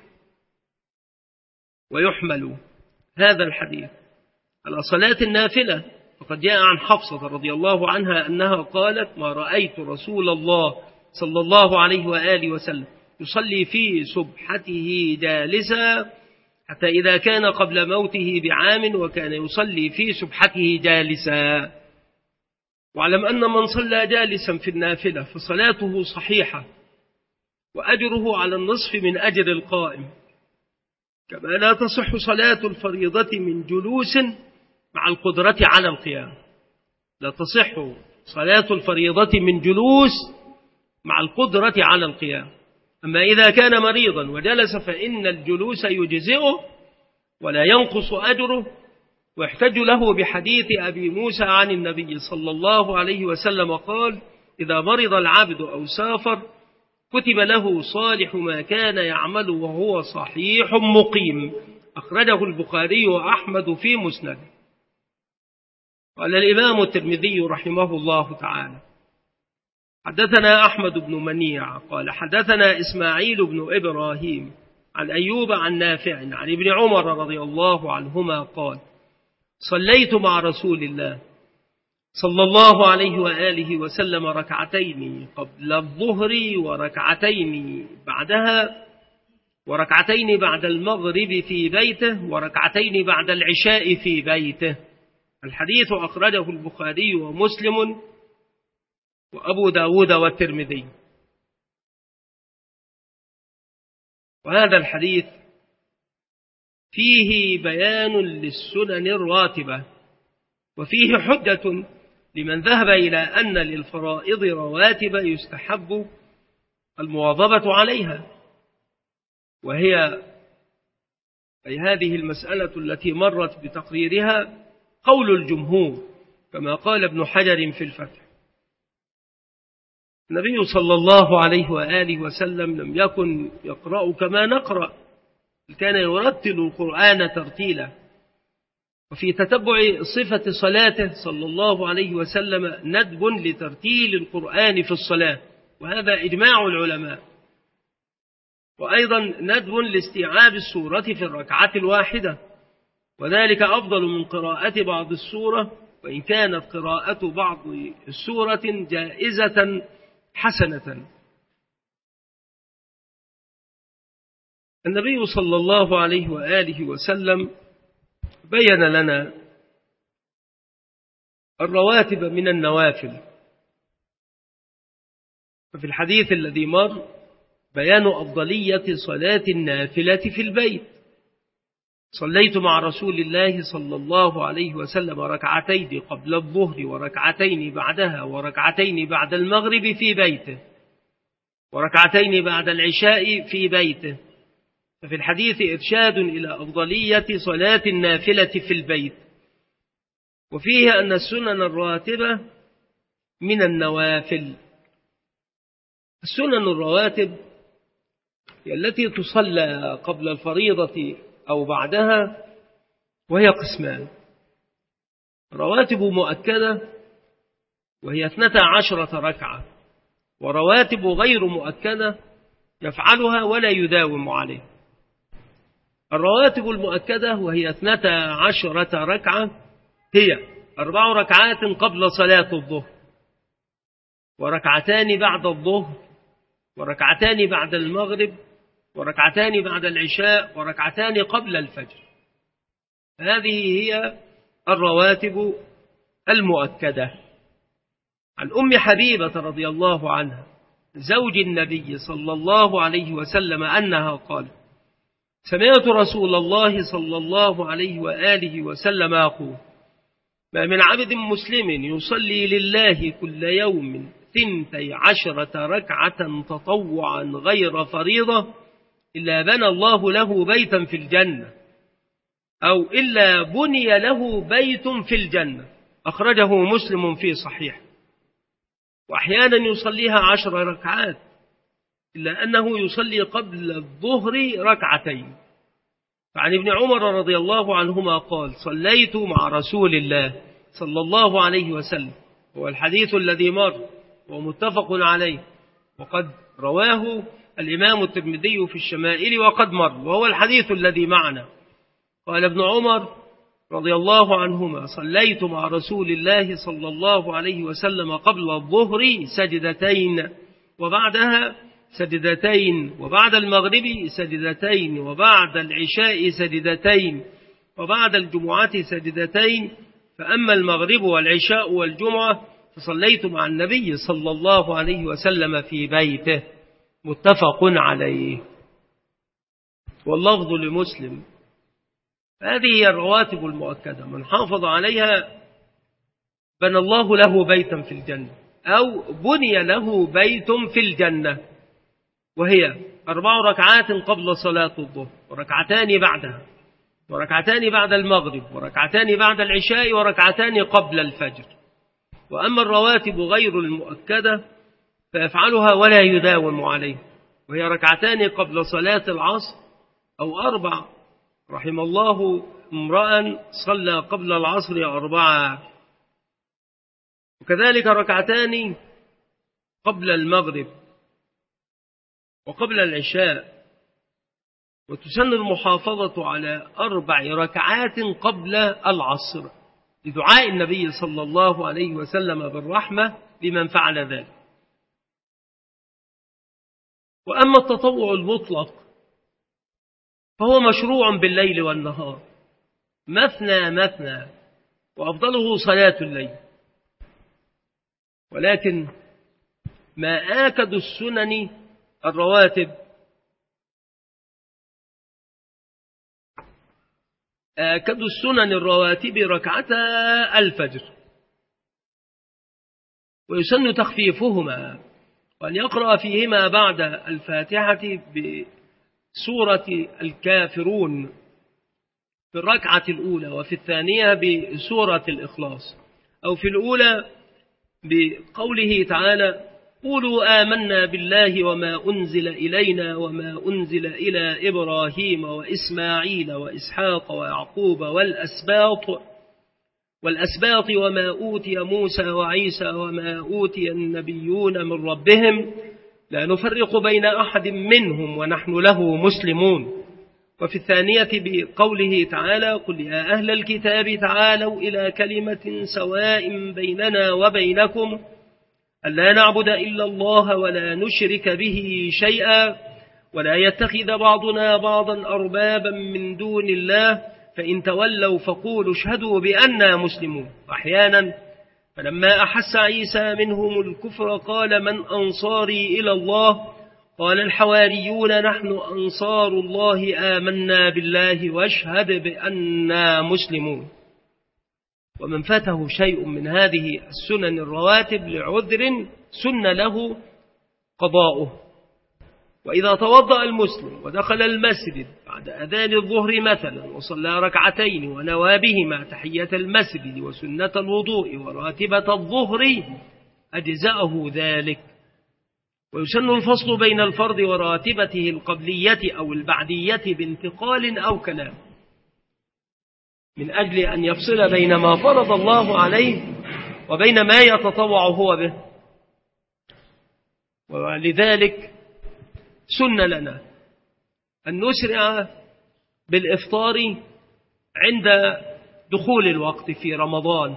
ويحمل هذا الحديث على صلاة النافلة، فقد جاء عن حفصة رضي الله عنها أنها قالت: ما رأيت رسول الله صلى الله عليه وآله وسلم يصلي في سبحته جالسا حتى إذا كان قبل موته بعام وكان يصلي في سبحته جالسا. واعلم أن من صلى جالسا في النافلة فصلاته صحيحة وأجره على النصف من أجر القائم، كما لا تصح صلاة الفريضة من جلوس مع القدرة على القيام. لا تصح صلاة الفريضة من جلوس مع القدرة على القيام. أما إذا كان مريضا وجلس فإن الجلوس يجزئه ولا ينقص أجره، واحتج له بحديث أبي موسى عن النبي صلى الله عليه وسلم قال: إذا مرض العبد أو سافر كتب له صالح ما كان يعمل وهو صحيح مقيم. أخرجه البخاري وأحمد في مسند. قال الإمام الترمذي رحمه الله تعالى: حدثنا أحمد بن منيع قال حدثنا إسماعيل بن إبراهيم عن أيوب عن نافع عن ابن عمر رضي الله عنهما قال: صليت مع رسول الله صلى الله عليه وآله وسلم ركعتين قبل الظهر وركعتين بعدها وركعتين بعد المغرب في بيته وركعتين بعد العشاء في بيته. الحديث أخرجه البخاري ومسلم وأبو داود والترمذي. وهذا الحديث فيه بيان للسنن الراتبة، وفيه حجة لمن ذهب إلى أن للفرائض رواتب يستحب المواظبة عليها، وهي أي هذه المسألة التي مرت بتقريرها قول الجمهور، كما قال ابن حجر في الفتح. النبي صلى الله عليه وآله وسلم لم يكن يقرأ كما نقرأ، كان يرتل القرآن ترتيلا. وفي تتبع صفة صلاته صلى الله عليه وسلم ندب لترتيل القرآن في الصلاة، وهذا إجماع العلماء. وأيضا ندب لاستيعاب السورة في الركعة الواحدة، وذلك أفضل من قراءة بعض السورة، وإن كانت قراءة بعض السورة جائزة حسنة. النبي صلى الله عليه وآله وسلم بين لنا الرواتب من النوافل، ففي الحديث الذي مر بيان أفضلية صلاة النافلة في البيت. صليت مع رسول الله صلى الله عليه وسلم ركعتين قبل الظهر وركعتين بعدها وركعتين بعد المغرب في بيته وركعتين بعد العشاء في بيته. ففي الحديث إرشاد إلى أفضلية صلاة النافلة في البيت، وفيه أن السنن الراتبة من النوافل. السنن الرواتب هي التي تصلى قبل الفريضة أو بعدها، وهي قسمان: رواتب مؤكدة وهي 12 ركعة، ورواتب غير مؤكدة يفعلها ولا يداوم عليه. الرواتب المؤكدة وهي 12 ركعة هي 4 ركعات قبل صلاة الظهر، وركعتان بعد الظهر، وركعتان بعد المغرب، وركعتان بعد العشاء، وركعتان قبل الفجر. هذه هي الرواتب المؤكدة. عن أم حبيبة رضي الله عنها زوج النبي صلى الله عليه وسلم أنها قالت: سمعت رسول الله صلى الله عليه وآله وسلم يقول: ما من عبد مسلم يصلي لله كل يوم 12 ركعة تطوعا غير فريضة إلا بنى الله له بيتا في الجنة، أو إلا بني له بيت في الجنة. أخرجه مسلم في صحيح. وأحيانا يصليها 10 ركعات، إلا أنه يصلي قبل الظهر ركعتين. فعن ابن عمر رضي الله عنهما قال: صليت مع رسول الله صلى الله عليه وسلم، هو الحديث الذي مر ومتفق عليه، وقد رواه الإمام الترمذي في الشمائل وقد مر، وهو الحديث الذي معنا. قال ابن عمر رضي الله عنهما: صليت مع رسول الله صلى الله عليه وسلم قبل الظهر سجدتين، وبعدها سجدتين، وبعد المغرب سجدتين، وبعد العشاء سجدتين، وبعد الجمعة سجدتين. فأما المغرب والعشاء والجمعة فصليت مع النبي صلى الله عليه وسلم في بيته. متفق عليه. واللفظ لمسلم. هذه هي الرواتب المؤكدة، من حافظ عليها بنى الله له بيتا في الجنة، أو بني له بيت في الجنة، وهي 4 ركعات قبل صلاة الظهر، وركعتان بعدها، وركعتان بعد المغرب، وركعتان بعد العشاء، وركعتان قبل الفجر. وأما الرواتب غير المؤكدة فيفعلها ولا يداوم عليه، وهي ركعتان قبل صلاة العصر، أو 4. رحم الله امرأ صلى قبل العصر 4، وكذلك ركعتان قبل المغرب وقبل العشاء. وتسن المحافظة على 4 ركعات قبل العصر لدعاء النبي صلى الله عليه وسلم بالرحمة لمن فعل ذلك. وأما التطوع المطلق فهو مشروع بالليل والنهار، مثنى مثنى، وأفضله صلاة الليل. ولكن ما آكد السنن الرواتب آكد السنن الرواتب ركعتا الفجر، ويسن تخفيفهما، وأن يقرأ فيهما بعد الفاتحة بسورة الكافرون في الركعة الأولى، وفي الثانية بسورة الإخلاص، أو في الأولى بقوله تعالى: قولوا آمنا بالله وما أنزل إلينا وما أنزل إلى إبراهيم وإسماعيل وإسحاق ويعقوب والأسباط وما أوتي موسى وعيسى وما أوتي النبيون من ربهم لا نفرق بين أحد منهم ونحن له مسلمون. وفي الثانية بقوله تعالى: قل يا أهل الكتاب تعالوا إلى كلمة سواء بيننا وبينكم ألا نعبد إلا الله ولا نشرك به شيئا ولا يتخذ بعضنا بعضا أربابا من دون الله فإن تولوا فقولوا اشهدوا بأننا مسلمون. أحيانا فلما أحس عيسى منهم الكفر قال: من أنصاري إلى الله؟ قال الحواريون: نحن أنصار الله آمنا بالله واشهد بأننا مسلمون. ومن فاته شيء من هذه السنن الرواتب لعذر سن له قضاؤه. وإذا توضأ المسلم ودخل المسجد بعد أذان الظهر مثلا وصلى ركعتين ونوى بهما تحية المسجد وسنة الوضوء وراتبة الظهر أجزأه ذلك. ويسن الفصل بين الفرض وراتبته القبلية أو البعدية بانتقال أو كلام، من أجل أن يفصل بين ما فرض الله عليه وبين ما يتطوع هو به. ولذلك سن لنا أن نسرع بالإفطار عند دخول الوقت في رمضان،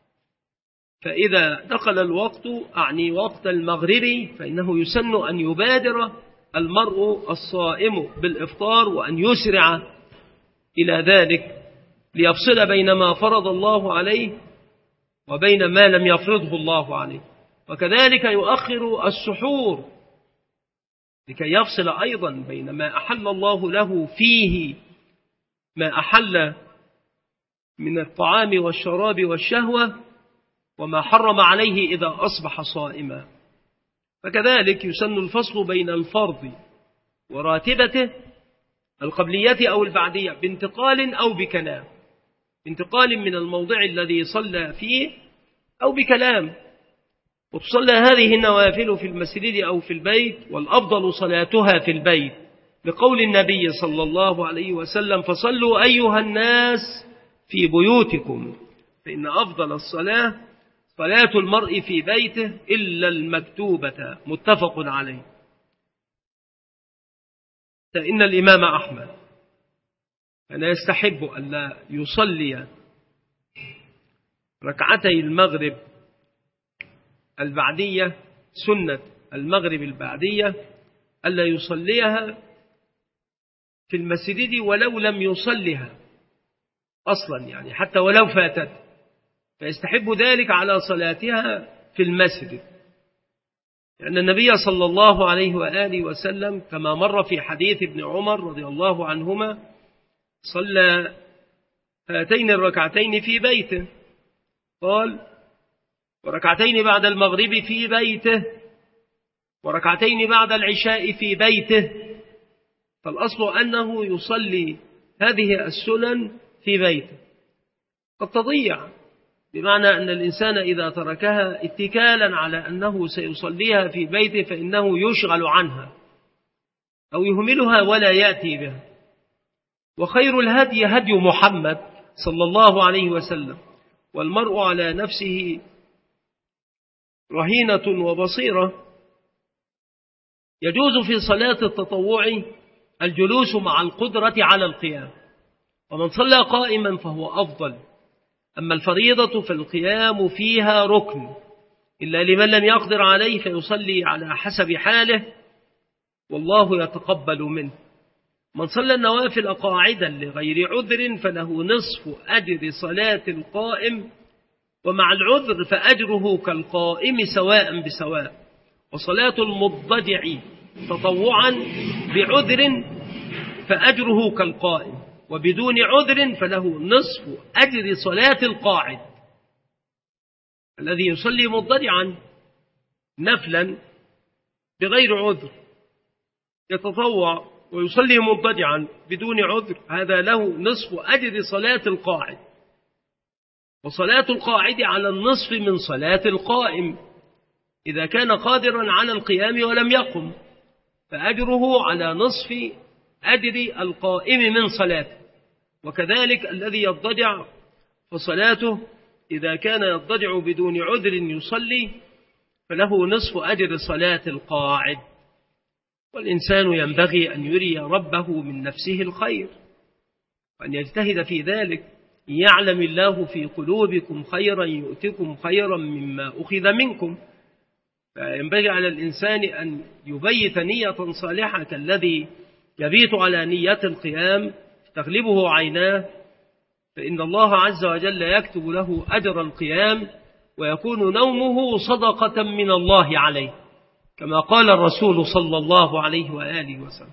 فإذا دخل الوقت أعني وقت المغرب فإنه يسن أن يبادر المرء الصائم بالإفطار وأن يسرع إلى ذلك، ليفصل بين ما فرض الله عليه وبين ما لم يفرضه الله عليه. وكذلك يؤخر السحور لكي يفصل أيضا بين ما أحل الله له فيه ما أحل من الطعام والشراب والشهوة وما حرم عليه إذا أصبح صائما. فكذلك يسن الفصل بين الفرض وراتبته القبلية أو البعدية بانتقال أو بكلام، بانتقال من الموضع الذي صلى فيه أو بكلام. وتصلى هذه النوافل في المسجد أو في البيت، والأفضل صلاتها في البيت لقول النبي صلى الله عليه وسلم: فصلوا أيها الناس في بيوتكم فإن أفضل الصلاة صلاة المرء في بيته إلا المكتوبة. متفق عليه. فإن الإمام أحمد كان يستحب أن لا يصلي ركعتي المغرب البعدية، سنة المغرب البعدية، ألا يصليها في المسجد ولو لم يصلها أصلا، يعني حتى ولو فاتت، فيستحب ذلك على صلاتها في المسجد. لأن النبي صلى الله عليه وآله وسلم كما مر في حديث ابن عمر رضي الله عنهما صلى هاتين الركعتين في بيته، قال: وركعتين بعد المغرب في بيته وركعتين بعد العشاء في بيته. فالأصل أنه يصلي هذه السنن في بيته. قد تضيع، بمعنى أن الإنسان إذا تركها اتكالا على أنه سيصليها في بيته فإنه يشغل عنها أو يهملها ولا يأتي بها. وخير الهدي هدي محمد صلى الله عليه وسلم، والمرء على نفسه رهينة وبصيرة. يجوز في صلاة التطوع الجلوس مع القدرة على القيام، ومن صلى قائما فهو أفضل. أما الفريضة فالقيام فيها ركن، إلا لمن لم يقدر عليه فيصلي على حسب حاله والله يتقبل منه. من صلى النوافل قاعدا لغير عذر فله نصف أجر صلاة القائم، ومع العذر فأجره كالقائم سواء بسواء. وصلاة المضطجع تطوعا بعذر فأجره كالقائم، وبدون عذر فله نصف أجر صلاة القاعد. الذي يصلي مضطجعا نفلا بغير عذر يتطوع ويصلي مضطجعا بدون عذر، هذا له نصف أجر صلاة القاعد. وصلاة القاعد على النصف من صلاة القائم إذا كان قادرا على القيام ولم يقم، فأجره على نصف أجر القائم من صلاته. وكذلك الذي يضطجع فصلاته إذا كان يضطجع بدون عذر يصلي فله نصف أجر صلاة القاعد. والإنسان ينبغي أن يري ربه من نفسه الخير وأن يجتهد في ذلك. يعلم الله في قلوبكم خيرا يؤتكم خيرا مما أخذ منكم. فينبغي على الإنسان أن يبيت نية صالحة كالذي يبيت على نية القيام تغلبه عيناه، فإن الله عز وجل يكتب له أجر القيام ويكون نومه صدقة من الله عليه، كما قال الرسول صلى الله عليه وآله وسلم.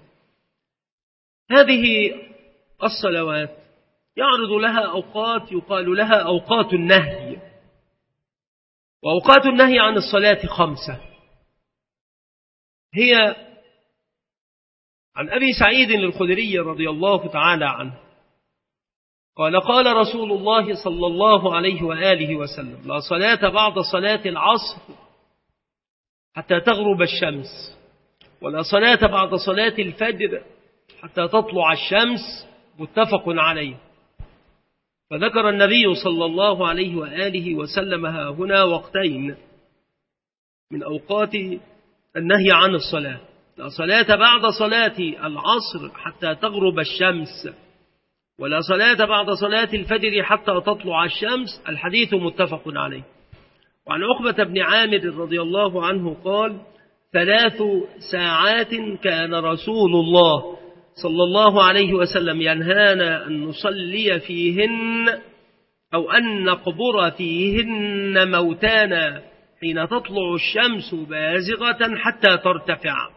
هذه الصلوات يعرض لها أوقات يقال لها أوقات النهي، وأوقات النهي عن الصلاة 5. هي عن أبي سعيد الخدري رضي الله تعالى عنه قال: قال رسول الله صلى الله عليه وآله وسلم: لا صلاة بعد صلاة العصر حتى تغرب الشمس، ولا صلاة بعد صلاة الفجر حتى تطلع الشمس. متفق عليه. فذكر النبي صلى الله عليه وآله وسلم هنا وقتين من أوقات النهي عن الصلاة: لا صلاة بعد صلاة العصر حتى تغرب الشمس، ولا صلاة بعد صلاة الفجر حتى تطلع الشمس. الحديث متفق عليه. وعن عقبة بن عامر رضي الله عنه قال: 3 ساعات كان رسول الله صلى الله عليه وسلم ينهانا أن نصلي فيهن أو أن نقبر فيهن موتانا حين تطلع الشمس بازغة حتى ترتفع،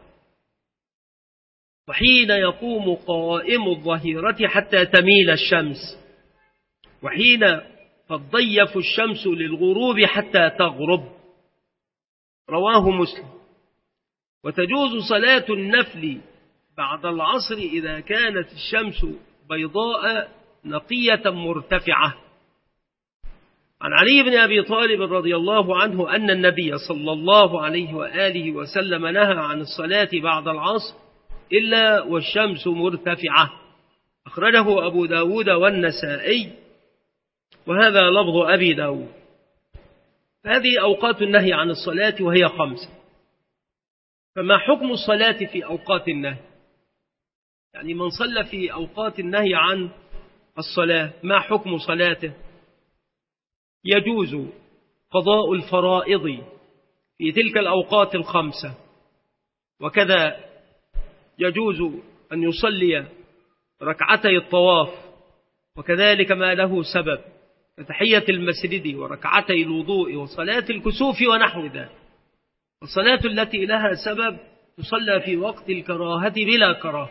وحين يقوم قائم الظهيرة حتى تميل الشمس، وحين تضيف الشمس للغروب حتى تغرب. رواه مسلم. وتجوز صلاة النفل بعد العصر إذا كانت الشمس بيضاء نقية مرتفعة. عن علي بن أبي طالب رضي الله عنه أن النبي صلى الله عليه وآله وسلم نهى عن الصلاة بعد العصر إلا والشمس مرتفعة. أخرجه أبو داود والنسائي، وهذا لفظ أبي داود. هذه أوقات النهي عن الصلاة وهي 5. فما حكم الصلاة في أوقات النهي؟ يعني من صلى في أوقات النهي عن الصلاة ما حكم صلاته؟ يجوز قضاء الفرائض في تلك الأوقات 5، وكذا يجوز أن يصلي ركعتي الطواف، وكذلك ما له سبب كتحية المسجد وركعتي الوضوء وصلاة الكسوف ونحو ذلك. الصلاة التي لها سبب تصلى في وقت الكراهة بلا كراهة.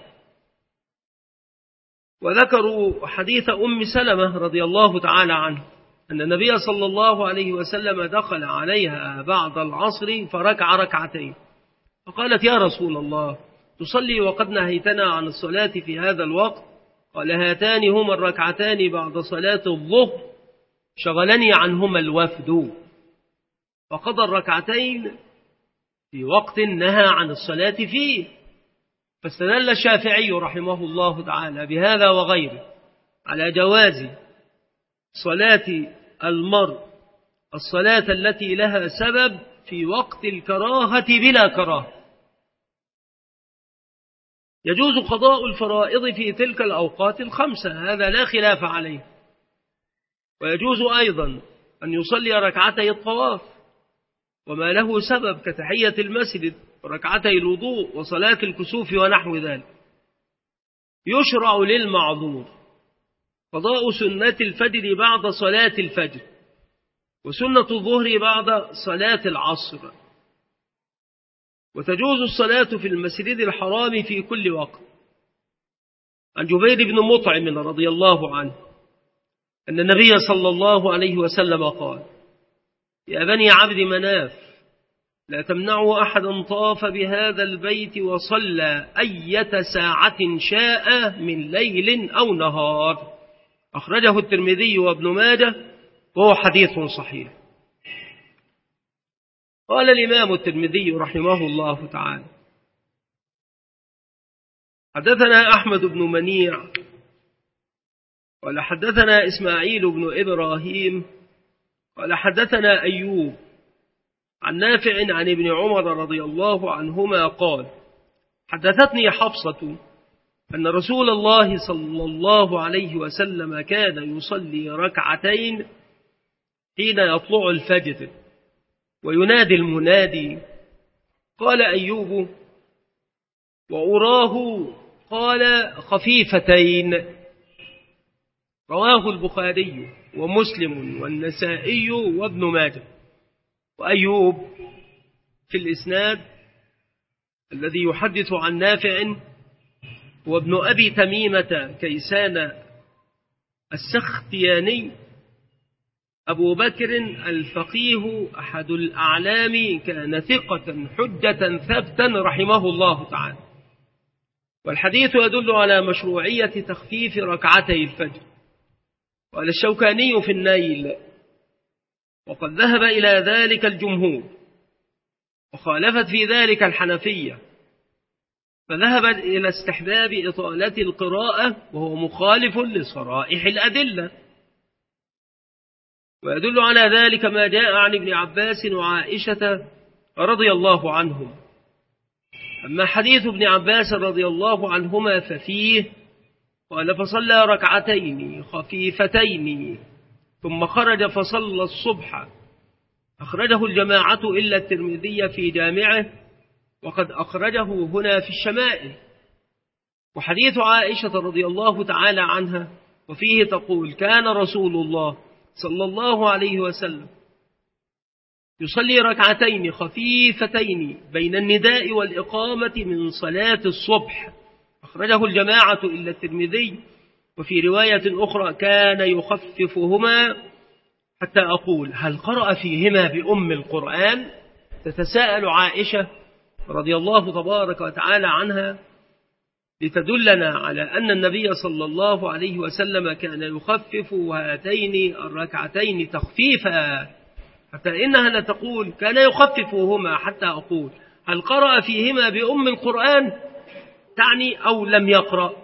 وذكروا حديث أم سلمة رضي الله تعالى عنه أن النبي صلى الله عليه وسلم دخل عليها بعد العصر فركع ركعتين، فقالت: يا رسول الله، تصلي وقد نهيتنا عن الصلاة في هذا الوقت؟ قال: هاتان هما الركعتان بعد صلاة الظهر شغلني عنهما الوفد. فقضى الركعتين في وقت نهى عن الصلاة فيه. فاستدل الشافعي رحمه الله تعالى بهذا وغيره على جواز صلاة المرء الصلاة التي لها سبب في وقت الكراهة بلا كراهة. يجوز قضاء الفرائض في تلك الأوقات 5، هذا لا خلاف عليه. ويجوز أيضا أن يصلي ركعتي الطواف وما له سبب كتحية المسجد وركعتي الوضوء وصلاة الكسوف ونحو ذلك. يشرع للمعذور قضاء سنة الفجر بعد صلاة الفجر، وسنة الظهر بعد صلاة العصر. وتجوز الصلاة في المسجد الحرام في كل وقت. عن جبير بن مطعم رضي الله عنه أن النبي صلى الله عليه وسلم قال: يا بني عبد مناف، لا تمنعوا أحدا طاف بهذا البيت وصلى أية ساعة شاء من ليل أو نهار. أخرجه الترمذي وابن ماجه وهو حديث صحيح. قال الإمام الترمذي رحمه الله تعالى: حدثنا أحمد بن منيع قال حدثنا إسماعيل بن إبراهيم قال حدثنا أيوب عن نافع عن ابن عمر رضي الله عنهما قال: حدثتني حفصة أن رسول الله صلى الله عليه وسلم كان يصلي ركعتين حين يطلع الفجر وينادي المنادي. قال أيوب: وأراه قال خفيفتين. رواه البخاري ومسلم والنسائي وابن ماجه. وأيوب في الإسناد الذي يحدث عن نافع وابن أبي تميمة كيسان السختياني أبو بكر الفقيه أحد الأعلام، كان ثقة حجة ثبتا رحمه الله تعالى. والحديث يدل على مشروعية تخفيف ركعتي الفجر. قال الشوكاني في النيل: وقد ذهب إلى ذلك الجمهور، وخالفت في ذلك الحنفية، فذهب إلى استحباب إطالة القراءة، وهو مخالف لصرائح الأدلة. ويدل على ذلك ما جاء عن ابن عباس وعائشة رضي الله عنهم. أما حديث ابن عباس رضي الله عنهما ففيه قال: فصلى ركعتين خفيفتين ثم خرج فصلى الصبح. أخرجه الجماعة إلا الترمذي في جامعه، وقد أخرجه هنا في الشمائل. وحديث عائشة رضي الله تعالى عنها وفيه تقول: كان رسول الله صلى الله عليه وسلم يصلي ركعتين خفيفتين بين النداء والإقامة من صلاة الصبح، أخرجه الجماعة إلا الترمذي. وفي رواية أخرى: كان يخففهما حتى أقول: هل قرأ فيهما بأم القرآن؟ تتساءل عائشة رضي الله تبارك وتعالى عنها لتدلنا على أن النبي صلى الله عليه وسلم كان يخفف هاتين الركعتين تخفيفا، حتى إنها لا تقول كان يخففهما حتى أقول: هل قرأ فيهما بأم القرآن؟ تعني أو لم يقرأ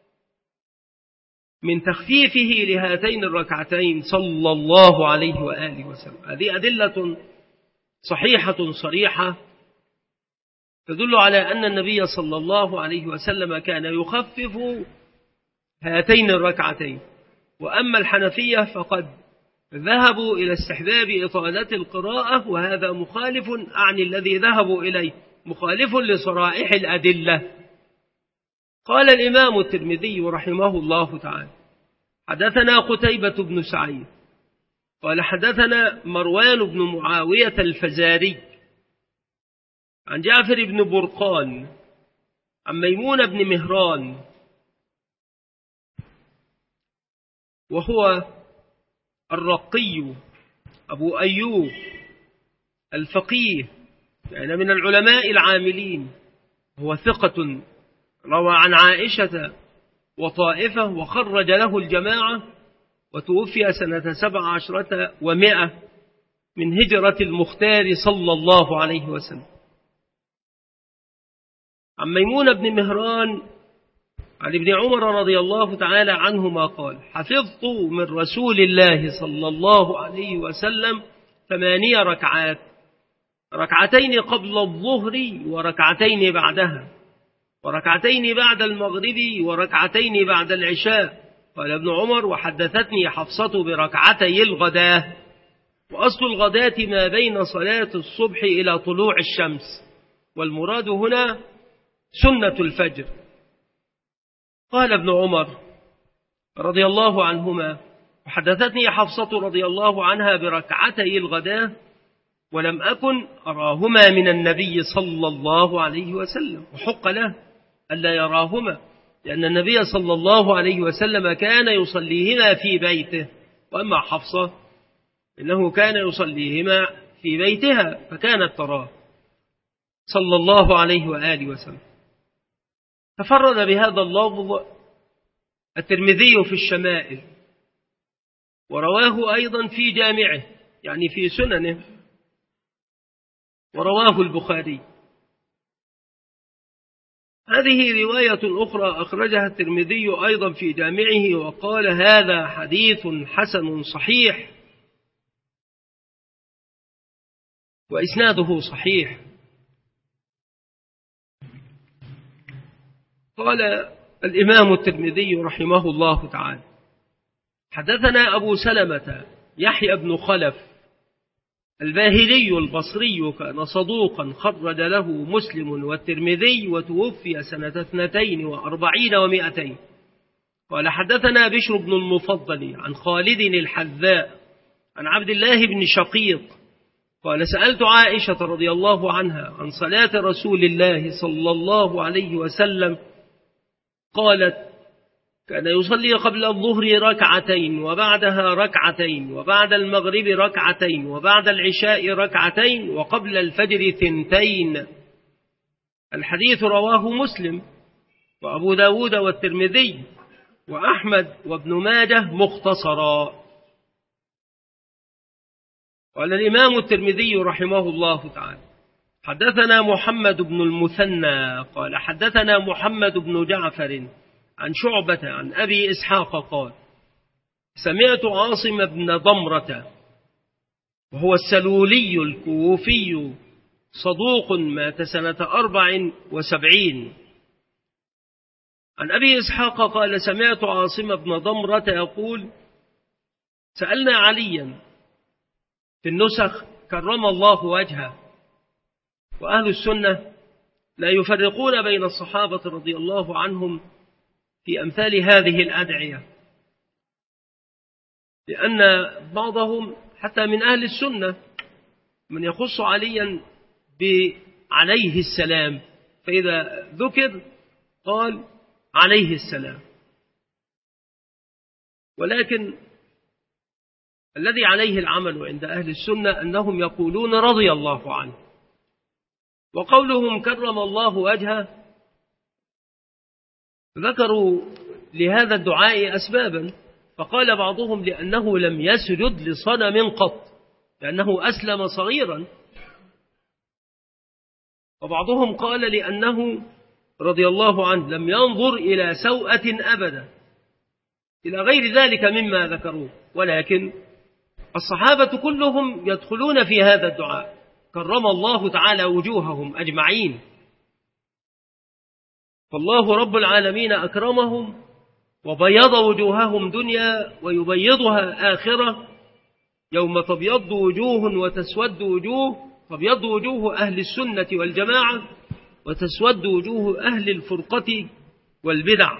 من تخفيفه لهاتين الركعتين صلى الله عليه وآله وسلم. هذه أدلة صحيحة صريحة تدل على أن النبي صلى الله عليه وسلم كان يخفف هاتين الركعتين. وأما الحنفية فقد ذهبوا إلى استحباب إطالة القراءة، وهذا مخالف عن الذي ذهبوا إليه، مخالف لصرائح الأدلة. قال الإمام الترمذي رحمه الله تعالى: حدثنا قتيبة بن سعيد قال حدثنا مروان بن معاوية الفزاري عن جعفر بن برقان عن ميمون بن مهران، وهو الرقي أبو أيوب الفقيه، يعني من العلماء العاملين، هو ثقة، روى عن عائشة وطائفة، وخرج له الجماعة، وتوفي سنة 17 و100 من هجرة المختار صلى الله عليه وسلم. عن ميمون بن مهران عن ابن عمر رضي الله تعالى عنهما قال: حفظت من رسول الله صلى الله عليه وسلم 8 ركعات، ركعتين قبل الظهر وركعتين بعدها، وركعتين بعد المغرب وركعتين بعد العشاء. قال ابن عمر: وحدثتني حفصة بركعتي الغداة. وأصل الغداة ما بين صلاة الصبح إلى طلوع الشمس، والمراد هنا سنة الفجر. قال ابن عمر رضي الله عنهما: وحدثتني حفصة رضي الله عنها بركعتي الغداة، ولم أكن أراهما من النبي صلى الله عليه وسلم. وحق له ألا يراهما، لأن النبي صلى الله عليه وسلم كان يصليهما في بيته، وأما حفصة إنه كان يصليهما في بيتها فكانت تراه صلى الله عليه وآله وسلم. تفرد بهذا اللفظ الترمذي في الشمائل، ورواه أيضا في جامعه يعني في سننه، ورواه البخاري. هذه رواية أخرى أخرجها الترمذي أيضا في جامعه، وقال: هذا حديث حسن صحيح، وإسناده صحيح. قال الإمام الترمذي رحمه الله تعالى: حدثنا أبو سلمة يحيى بن خلف الباهلي البصري، كان صدوقا، خرج له مسلم والترمذي، وتوفي سنة 42 و200. قال حدثنا بشر بن المفضل عن خالد الحذاء عن عبد الله بن شقيق قال: سألت عائشة رضي الله عنها عن صلاة رسول الله صلى الله عليه وسلم، قالت: كان يصلي قبل الظهر ركعتين، وبعدها ركعتين، وبعد المغرب ركعتين، وبعد العشاء ركعتين، وقبل الفجر 2. الحديث رواه مسلم وأبو داود والترمذي وأحمد وابن ماجه مختصرا. قال الإمام الترمذي رحمه الله تعالى: حدثنا محمد بن المثنى قال حدثنا محمد بن جعفر عن شعبة عن أبي إسحاق قال: سمعت عاصم بن ضمرة، وهو السلولي الكوفي، صدوق، مات سنة 74. عن أبي إسحاق قال: سمعت عاصم بن ضمرة يقول: سألنا عليا في النسخ كرم الله وجهه. وأهل السنة لا يفرقون بين الصحابة رضي الله عنهم في أمثال هذه الأدعية، لأن بعضهم حتى من أهل السنة من يخص عليا عليه السلام، فإذا ذكر قال عليه السلام. ولكن الذي عليه العمل عند أهل السنة أنهم يقولون رضي الله عنه، وقولهم كرم الله وجهه ذكروا لهذا الدعاء أسبابا، فقال بعضهم لأنه لم يسجد لصنم قط لأنه أسلم صغيرا، وبعضهم قال لأنه رضي الله عنه لم ينظر إلى سوءة أبدا، إلى غير ذلك مما ذكروه. ولكن الصحابة كلهم يدخلون في هذا الدعاء، كرم الله تعالى وجوههم أجمعين، فالله رب العالمين أكرمهم وبيض وجوههم دنيا ويبيضها آخرة، يوم تبيض وجوه وتسود وجوه، تبيض وجوه أهل السنة والجماعة وتسود وجوه أهل الفرقة والبدع.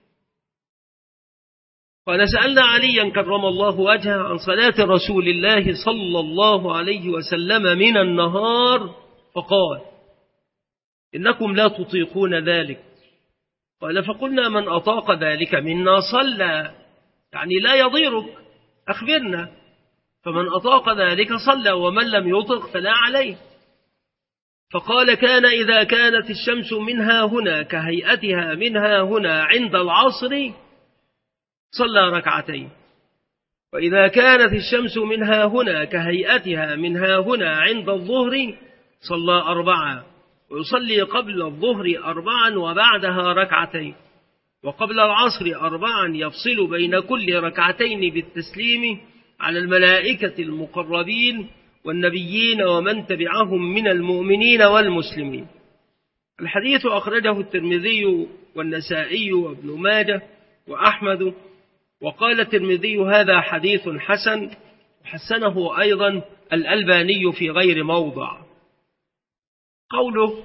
قال سألنا عليا كرم الله وجهه عن صلاة رسول الله صلى الله عليه وسلم من النهار، فقال إنكم لا تطيقون ذلك. قال فقلنا من أطاق ذلك منا صلى، يعني لا يضيرك، أخبرنا. فمن أطاق ذلك صلى، ومن لم يطق فلا عليه. فقال كان إذا كانت الشمس منها هنا كهيئتها منها هنا عند العصر صلى ركعتين، وإذا كانت الشمس منها هنا كهيئتها منها هنا عند الظهر صلى 4، ويصلي قبل الظهر 4 وبعدها ركعتين، وقبل العصر 4 يفصل بين كل ركعتين بالتسليم على الملائكة المقربين والنبيين ومن تبعهم من المؤمنين والمسلمين. الحديث أخرجه الترمذي والنسائي وابن ماجه وأحمد، وقال الترمذي هذا حديث حسن، وحسنه أيضا الألباني في غير موضع. قوله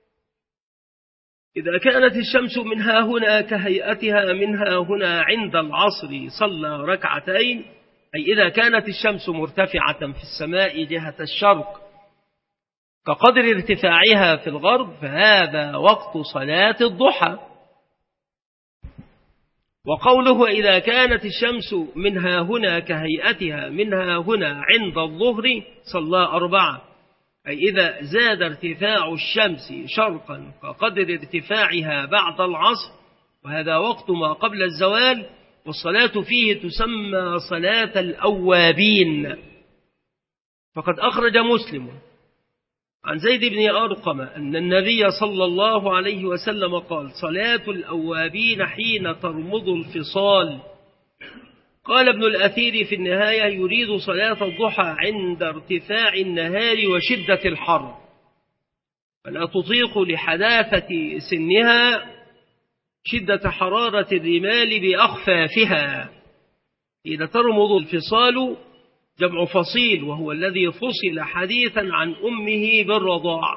إذا كانت الشمس منها هنا كهيئتها منها هنا عند العصر صلى ركعتين، أي إذا كانت الشمس مرتفعة في السماء جهة الشرق كقدر ارتفاعها في الغرب فهذا وقت صلاة الضحى. وقوله إذا كانت الشمس منها هنا كهيئتها منها هنا عند الظهر صلى 4، أي إذا زاد ارتفاع الشمس شرقا كقدر ارتفاعها بعد العصر، وهذا وقت ما قبل الزوال، والصلاة فيه تسمى صلاة الأوابين. فقد أخرج مسلم عن زيد بن أرقم أن النبي صلى الله عليه وسلم قال صلاة الأوابين حين ترمض الفصال. قال ابن الأثير في النهاية يريد صلاة الضحى عند ارتفاع النهار وشدة الحر، فلا تطيق لحداثة سنها شدة حرارة الرمال بأخفافها. إذا ترمض الفصال جمع فصيل، وهو الذي فصل حديثا عن أمه بالرضاع.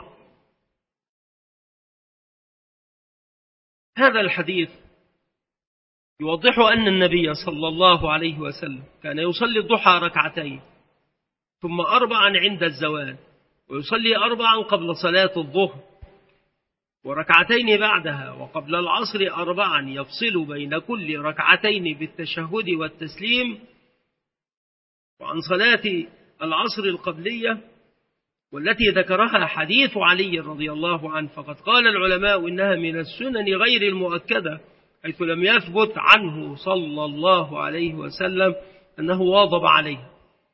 هذا الحديث يوضح أن النبي صلى الله عليه وسلم كان يصلي الضحى ركعتين، ثم 4 عند الزوال، ويصلي 4 قبل صلاة الظهر، وركعتين بعدها، وقبل العصر 4 يفصل بين كل ركعتين بالتشهد والتسليم. وعن صلاة العصر القبلية والتي ذكرها حديث علي رضي الله عنه، فقد قال العلماء إنها من السنن غير المؤكدة، حيث لم يثبت عنه صلى الله عليه وسلم أنه واظب عليها.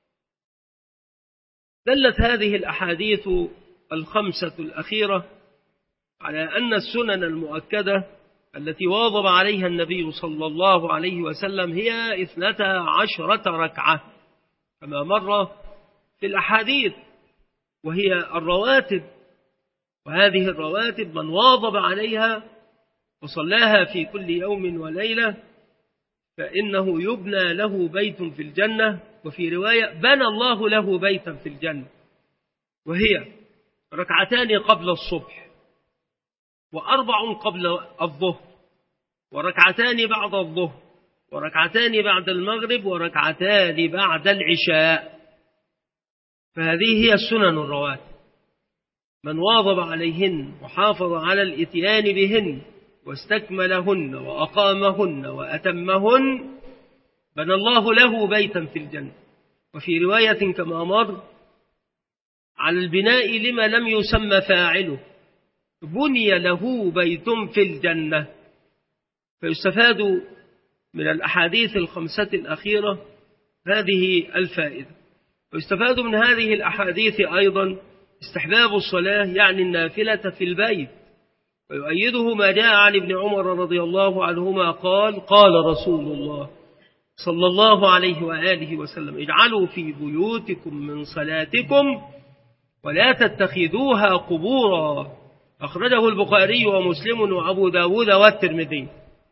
دلت هذه الأحاديث الخمسة الأخيرة على أن السنن المؤكدة التي واظب عليها النبي صلى الله عليه وسلم هي 12 ركعة كما مر في الأحاديث، وهي الرواتب. وهذه الرواتب من واظب عليها وصلاها في كل يوم وليلة فإنه يبنى له بيت في الجنة، وفي رواية بنى الله له بيتا في الجنة، وهي 2 قبل الصبح، و4 قبل الظهر، وركعتان بعد الظهر، وركعتان بعد المغرب، وركعتان بعد العشاء. فهذه هي السنن الرواتب، من واظب عليهن وحافظ على الإتيان بهن واستكملهن وأقامهن وأتمهن بنى الله له بيتا في الجنة. وفي رواية كما مر على البناء لما لم يسمى فاعله، بني له بيت في الجنة. فيستفاد من الأحاديث الخمسة الأخيرة هذه الفائدة. ويستفاد من هذه الأحاديث أيضا استحباب الصلاة يعني النافلة في البيت. ويؤيده ما جاء عن ابن عمر رضي الله عنهما قال: قال رسول الله صلى الله عليه وآله وسلم: اجعلوا في بيوتكم من صلاتكم ولا تتخذوها قبورا. أخرجه البخاري ومسلم وأبو داود والترمذي.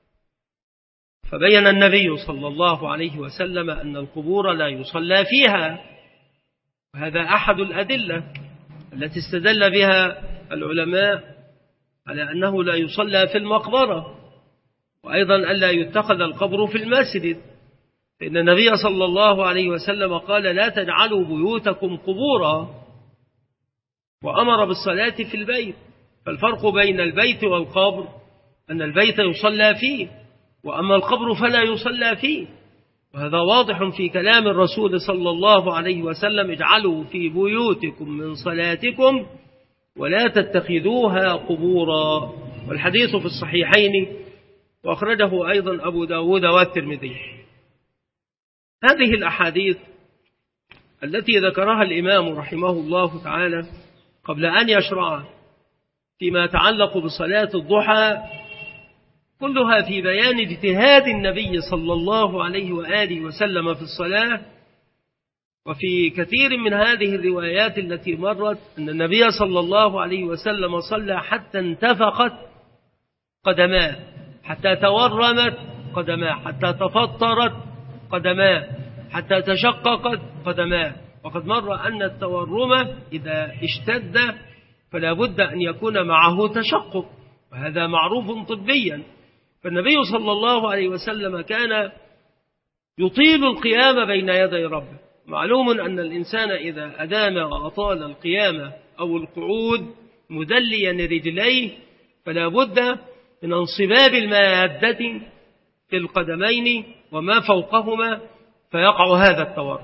فبين النبي صلى الله عليه وسلم أن القبور لا يصلى فيها، وهذا أحد الأدلة التي استدل بها العلماء على أنه لا يصلى في المقبرة، وأيضا ألا يتخذ القبر في المسجد، فإن النبي صلى الله عليه وسلم قال: لا تجعلوا بيوتكم قبورا، وأمر بالصلاة في البيت. فالفرق بين البيت والقبر أن البيت يصلى فيه، وأما القبر فلا يصلى فيه. وهذا واضح في كلام الرسول صلى الله عليه وسلم: اجعلوا في بيوتكم من صلاتكم ولا تتخذوها قبورا. والحديث في الصحيحين، وأخرجه أيضا أبو داود والترمذي. هذه الأحاديث التي ذكرها الإمام رحمه الله تعالى قبل أن يشرع فيما يتعلق بصلاة الضحى كلها في بيان اجتهاد النبي صلى الله عليه وآله وسلم في الصلاة. وفي كثير من هذه الروايات التي مرت أن النبي صلى الله عليه وسلم صلى حتى انتفخت قدماه، حتى تورمت قدماه، حتى تفطرت قدماه، حتى تشققت قدماه. وقد مر أن التورم إذا اشتد فلا بد أن يكون معه تشقق، وهذا معروف طبيا. فالنبي صلى الله عليه وسلم كان يطيل القيام بين يدي ربه. معلوم أن الإنسان إذا أدام وأطال القيام أو القعود مدليا رجليه فلا بد من انصباب المادة في القدمين وما فوقهما فيقع هذا التورم.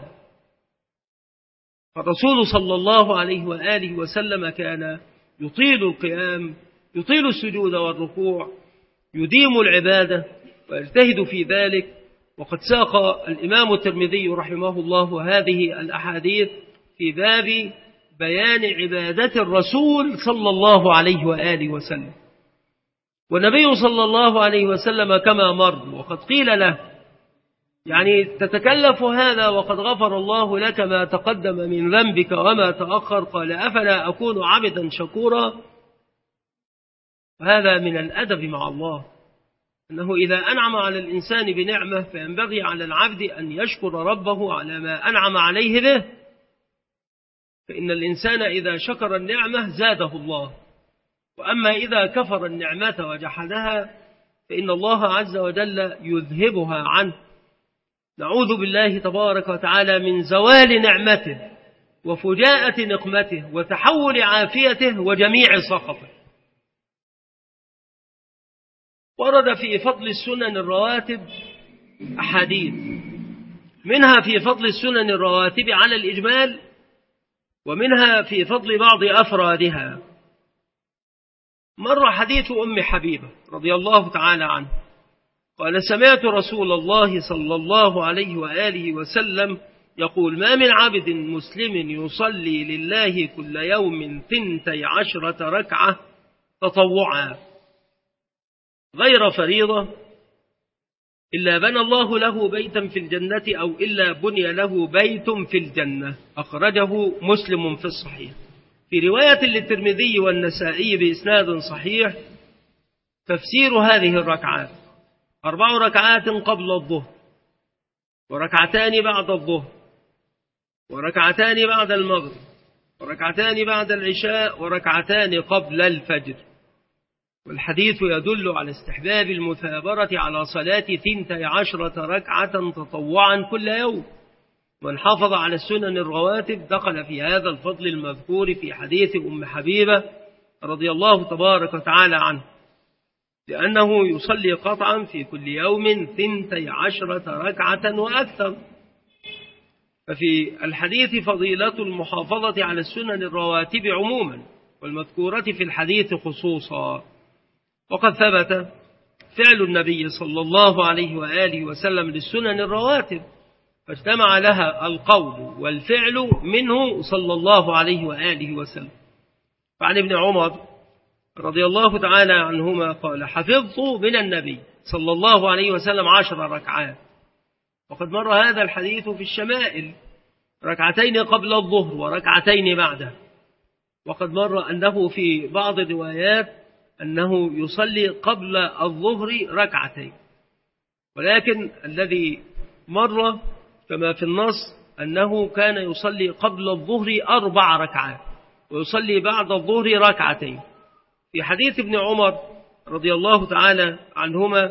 فالرسول صلى الله عليه وآله وسلم كان يطيل القيام، يطيل السجود والركوع، يديم العبادة ويجتهد في ذلك. وقد ساق الإمام الترمذي رحمه الله هذه الأحاديث في باب بيان عبادة الرسول صلى الله عليه وآله وسلم. والنبي صلى الله عليه وسلم كما مر وقد قيل له: يعني تتكلف هذا وقد غفر الله لك ما تقدم من ذنبك وما تأخر، قال: أفلا أكون عبدا شكورا؟ وهذا من الأدب مع الله، أنه إذا أنعم على الإنسان بنعمة فينبغي على العبد أن يشكر ربه على ما أنعم عليه به. فإن الإنسان إذا شكر النعمة زاده الله، وأما إذا كفر النعمة وجحدها فإن الله عز وجل يذهبها عنه. نعوذ بالله تبارك وتعالى من زوال نعمته وفجاءة نقمته وتحول عافيته وجميع سخطه. ورد في فضل السنن الرواتب أحاديث، منها في فضل السنن الرواتب على الإجمال، ومنها في فضل بعض أفرادها. مر حديث أم حبيبة رضي الله تعالى عنه قال: سمعت رسول الله صلى الله عليه وآله وسلم يقول: ما من عبد مسلم يصلي لله كل يوم 12 ركعة تطوعا غير فريضة إلا بنى الله له بيتا في الجنة أو إلا بني له بيت في الجنة. أخرجه مسلم في الصحيح. في رواية للترمذي والنسائي بإسناد صحيح تفسير هذه الركعات: 4 ركعات قبل الظهر، وركعتان بعد الظهر، وركعتان بعد المغرب، وركعتان بعد العشاء، وركعتان قبل الفجر. والحديث يدل على استحباب المثابرة على صلاة 12 ركعة تطوعا كل يوم. من حافظ على السنن الرواتب دخل في هذا الفضل المذكور في حديث أم حبيبة رضي الله تبارك وتعالى عنه، لأنه يصلي قطعا في كل يوم 12 ركعة وأكثر. ففي الحديث فضيلة المحافظة على السنن الرواتب عموما، والمذكورة في الحديث خصوصا. وقد ثبت فعل النبي صلى الله عليه وآله وسلم للسنن الرواتب، فاجتمع لها القول والفعل منه صلى الله عليه وآله وسلم. فعن ابن عمر رضي الله تعالى عنهما قال: حفظت من النبي صلى الله عليه وسلم 10 ركعات. وقد مر هذا الحديث في الشمائل، ركعتين قبل الظهر وركعتين بعده. وقد مر أنه في بعض الروايات أنه يصلي قبل الظهر ركعتين، ولكن الذي مر كما في النص أنه كان يصلي قبل الظهر 4 ركعات ويصلي بعد الظهر ركعتين. في حديث ابن عمر رضي الله تعالى عنهما: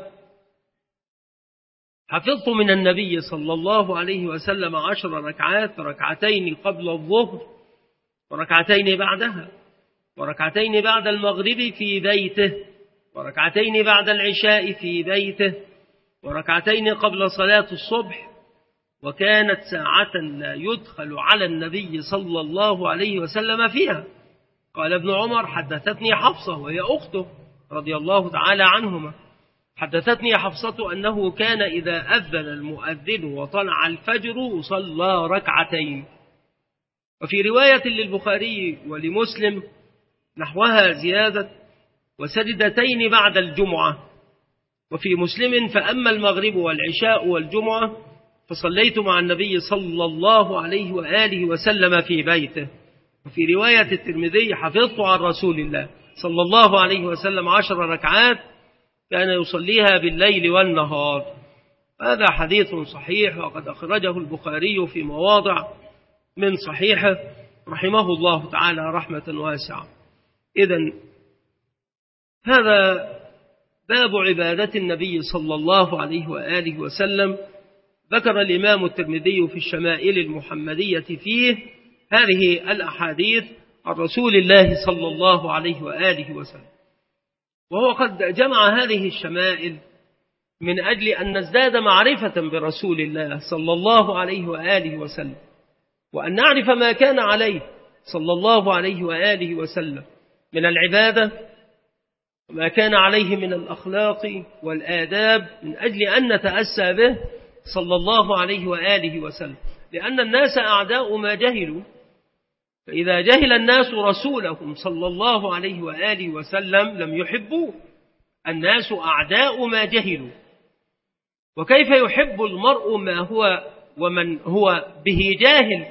حفظت من النبي صلى الله عليه وسلم 10 ركعات، ركعتين قبل الظهر وركعتين بعدها، وركعتين بعد المغرب في بيته، وركعتين بعد العشاء في بيته، وركعتين قبل صلاة الصبح. وكانت ساعة لا يدخل على النبي صلى الله عليه وسلم فيها. قال ابن عمر: حدثتني حفصة وهي أخته رضي الله تعالى عنهما، حدثتني حفصة أنه كان إذا أذن المؤذن وطلع الفجر صلى ركعتين. وفي رواية للبخاري ولمسلم نحوها زيادة: وسجدتين بعد الجمعة. وفي مسلم: فأما المغرب والعشاء والجمعة فصليت مع النبي صلى الله عليه وآله وسلم في بيته. وفي رواية الترمذي: حفظت عن رسول الله صلى الله عليه وسلم 10 ركعات كان يصليها بالليل والنهار. هذا حديث صحيح، وقد أخرجه البخاري في مواضع من صحيحه رحمه الله تعالى رحمة واسعة. إذن هذا باب عبادة النبي صلى الله عليه وآله وسلم. ذكر الإمام الترمذي في الشمائل المحمدية فيه هذه الأحاديث عن رسول الله صلى الله عليه وآله وسلم، وهو قد جمع هذه الشمائل من أجل أن نزداد معرفة برسول الله صلى الله عليه وآله وسلم، وأن نعرف ما كان عليه صلى الله عليه وآله وسلم من العبادة، وما كان عليه من الأخلاق والآداب، من أجل أن نتأسى به صلى الله عليه وآله وسلم. لأن الناس أعداء ما جهلوا، فإذا جهل الناس رسولهم صلى الله عليه وآله وسلم لم يحبوه. الناس أعداء ما جهلوا، وكيف يحب المرء ما هو ومن هو به جاهل؟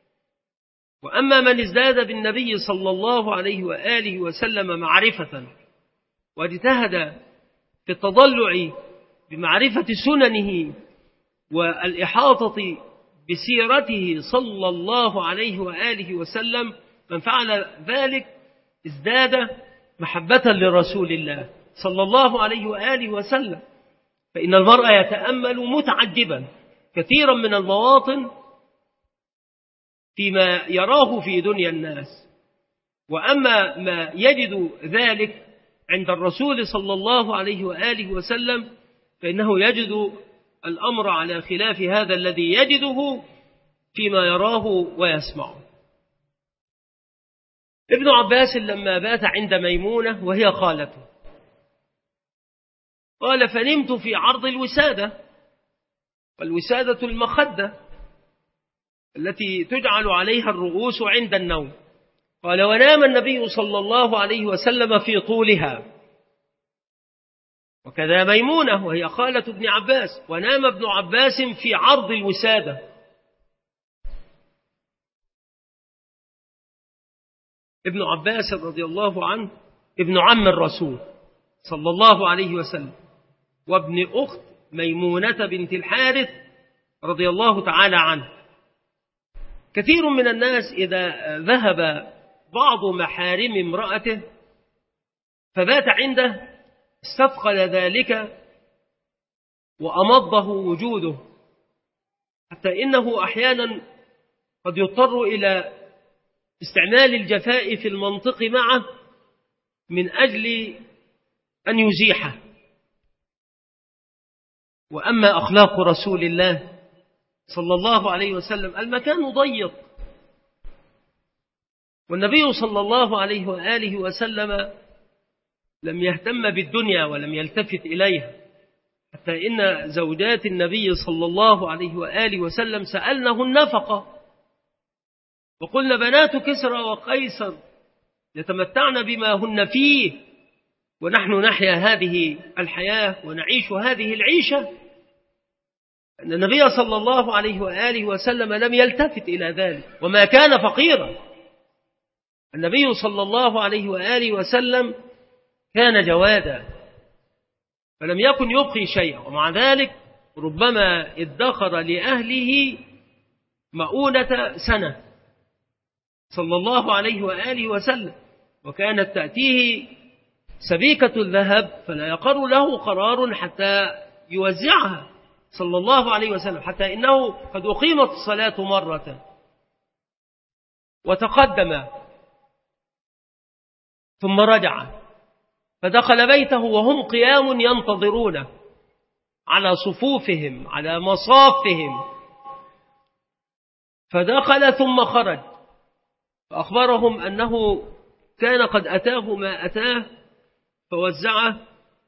وأما من ازداد بالنبي صلى الله عليه وآله وسلم معرفة واجتهد في التضلع بمعرفة سننه والإحاطة بسيرته صلى الله عليه وآله وسلم، من فعل ذلك ازداد محبة لرسول الله صلى الله عليه وآله وسلم. فإن المرء يتأمل متعجبا كثيرا من المواطن فيما يراه في دنيا الناس، وأما ما يجد ذلك عند الرسول صلى الله عليه وآله وسلم فإنه يجد الأمر على خلاف هذا الذي يجده فيما يراه ويسمعه. ابن عباس لما بات عند ميمونة وهي خالته قال: فنمت في عرض الوسادة، والوسادة المخدة التي تجعل عليها الرؤوس عند النوم. قال: ونام النبي صلى الله عليه وسلم في طولها، وكذا ميمونة وهي خالة ابن عباس، ونام ابن عباس في عرض الوسادة. ابن عباس رضي الله عنه ابن عم الرسول صلى الله عليه وسلم، وابن أخت ميمونة بنت الحارث رضي الله تعالى عنه. كثير من الناس إذا ذهب بعض محارم امرأته فبات عنده استثقل ذلك وأمضه وجوده، حتى إنه أحيانا قد يضطر إلى استعمال الجفاء في المنطق معه من أجل أن يزيحه. وأما أخلاق رسول الله صلى الله عليه وسلم، المكان ضيق، والنبي صلى الله عليه وآله وسلم لم يهتم بالدنيا ولم يلتفت إليها، حتى إن زوجات النبي صلى الله عليه وآله وسلم سألنه النفقة، وقلنا بنات كسرى وقيصر يتمتعن بما هن فيه، ونحن نحيا هذه الحياة ونعيش هذه العيشة. أن النبي صلى الله عليه وآله وسلم لم يلتفت إلى ذلك، وما كان فقيرا. النبي صلى الله عليه وآله وسلم كان جوادا، فلم يكن يبقي شيئا، ومع ذلك ربما ادخر لأهله مؤونة سنة صلى الله عليه وآله وسلم، وكانت تأتيه سبيكة الذهب فلا يقر له قرار حتى يوزعها صلى الله عليه وسلم، حتى إنه قد أقيمت الصلاة مرة وتقدم ثم رجع، فدخل بيته وهم قيام ينتظرون على صفوفهم على مصافهم، فدخل ثم خرج فأخبرهم أنه كان قد أتاه ما أتاه فوزعه،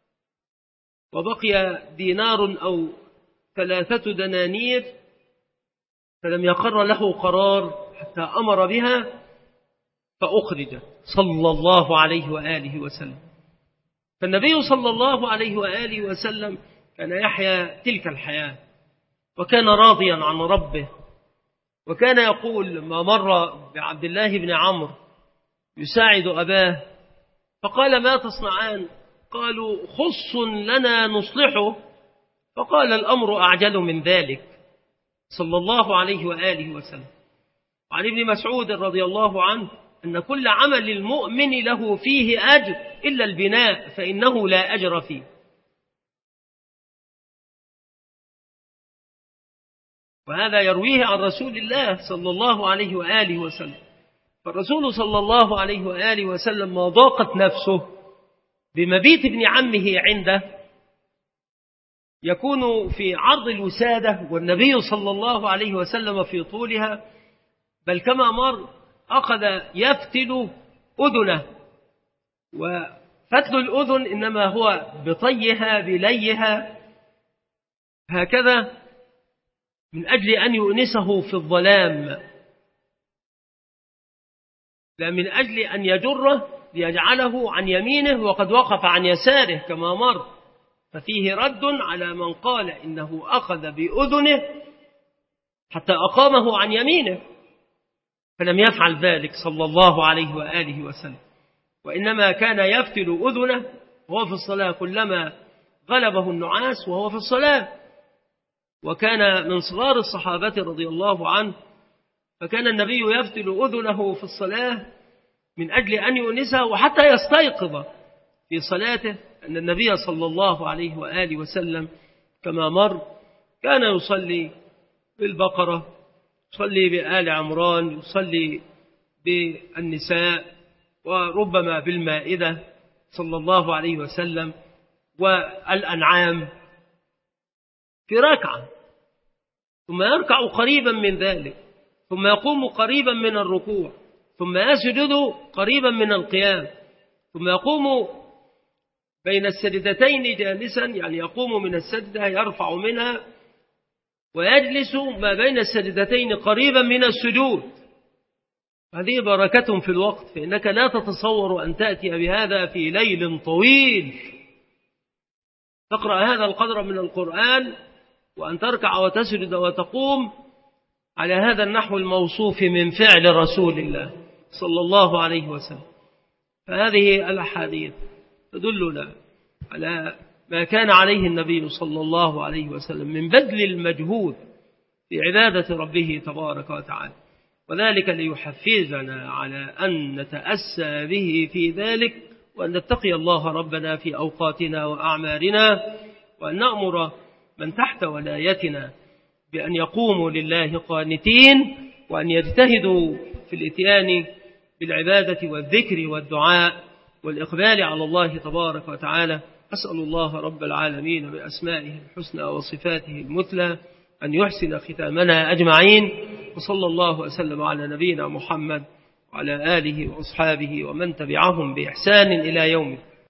وبقي دينار أو 3 دنانير، فلم يقر له قرار حتى أمر بها فأخرجت صلى الله عليه وآله وسلم. فالنبي صلى الله عليه وآله وسلم كان يحيا تلك الحياة، وكان راضيا عن ربه، وكان يقول ما مر بعبد الله بن عمرو يساعد أباه فقال ما تصنعان؟ قالوا خص لنا نصلحه، فقال الأمر أعجل من ذلك صلى الله عليه وآله وسلم. وعن ابن مسعود رضي الله عنه أن كل عمل المؤمن له فيه أجر إلا البناء فإنه لا أجر فيه. وهذا يرويه عن رسول الله صلى الله عليه وآله وسلم. فالرسول صلى الله عليه وآله وسلم ما ضاقت نفسه بمبيت ابن عمه عنده يكون في عرض الوسادة، والنبي صلى الله عليه وسلم في طولها، بل كما مر أخذ يفتل أذنه، وفتل الأذن إنما هو بطيها بليها هكذا من أجل أن يؤنسه في الظلام، لا من أجل أن يجره ليجعله عن يمينه وقد وقف عن يساره كما مر. ففيه رد على من قال إنه أخذ بأذنه حتى أقامه عن يمينه، فلم يفعل ذلك صلى الله عليه وآله وسلم، وإنما كان يفتل أذنه وهو في الصلاة كلما غلبه النعاس وهو في الصلاة. وكان من صغار الصحابة رضي الله عنه، فكان النبي يفتل أذنه في الصلاة من أجل أن يؤنسه وحتى يستيقظ في صلاته، أن النبي صلى الله عليه وآله وسلم كما مر كان يصلي بالبقرة، يصلي بآل عمران، يصلي بالنساء، وربما بالمائدة صلى الله عليه وسلم والأنعام في ركعة، ثم يركع قريبا من ذلك، ثم يقوم قريبا من الركوع، ثم يسجد قريبا من القيام، ثم يقوم بين السجدتين جالسا، يعني يقوم من السجدة يرفع منها ويجلس ما بين السجدتين قريبا من السجود. هذه بركة في الوقت، فإنك لا تتصور أن تأتي بهذا في ليل طويل تقرأ هذا القدر من القرآن، وأن تركع وتسجد وتقوم على هذا النحو الموصوف من فعل رسول الله صلى الله عليه وسلم. فهذه الأحاديث تدلنا على ما كان عليه النبي صلى الله عليه وسلم من بذل المجهود في عبادة ربه تبارك وتعالى، وذلك ليحفزنا على أن نتأسى به في ذلك وأن نتقي الله ربنا في أوقاتنا وأعمارنا، وأن نأمر من تحت ولايتنا بأن يقوموا لله قانتين، وأن يجتهدوا في الإتيان بالعبادة والذكر والدعاء والإقبال على الله تبارك وتعالى. أسأل الله رب العالمين بأسمائه الحسنى وصفاته المثلى أن يحسن ختامنا أجمعين، وصلى الله وسلم على نبينا محمد وعلى آله وأصحابه ومن تبعهم بإحسان إلى يوم الدين.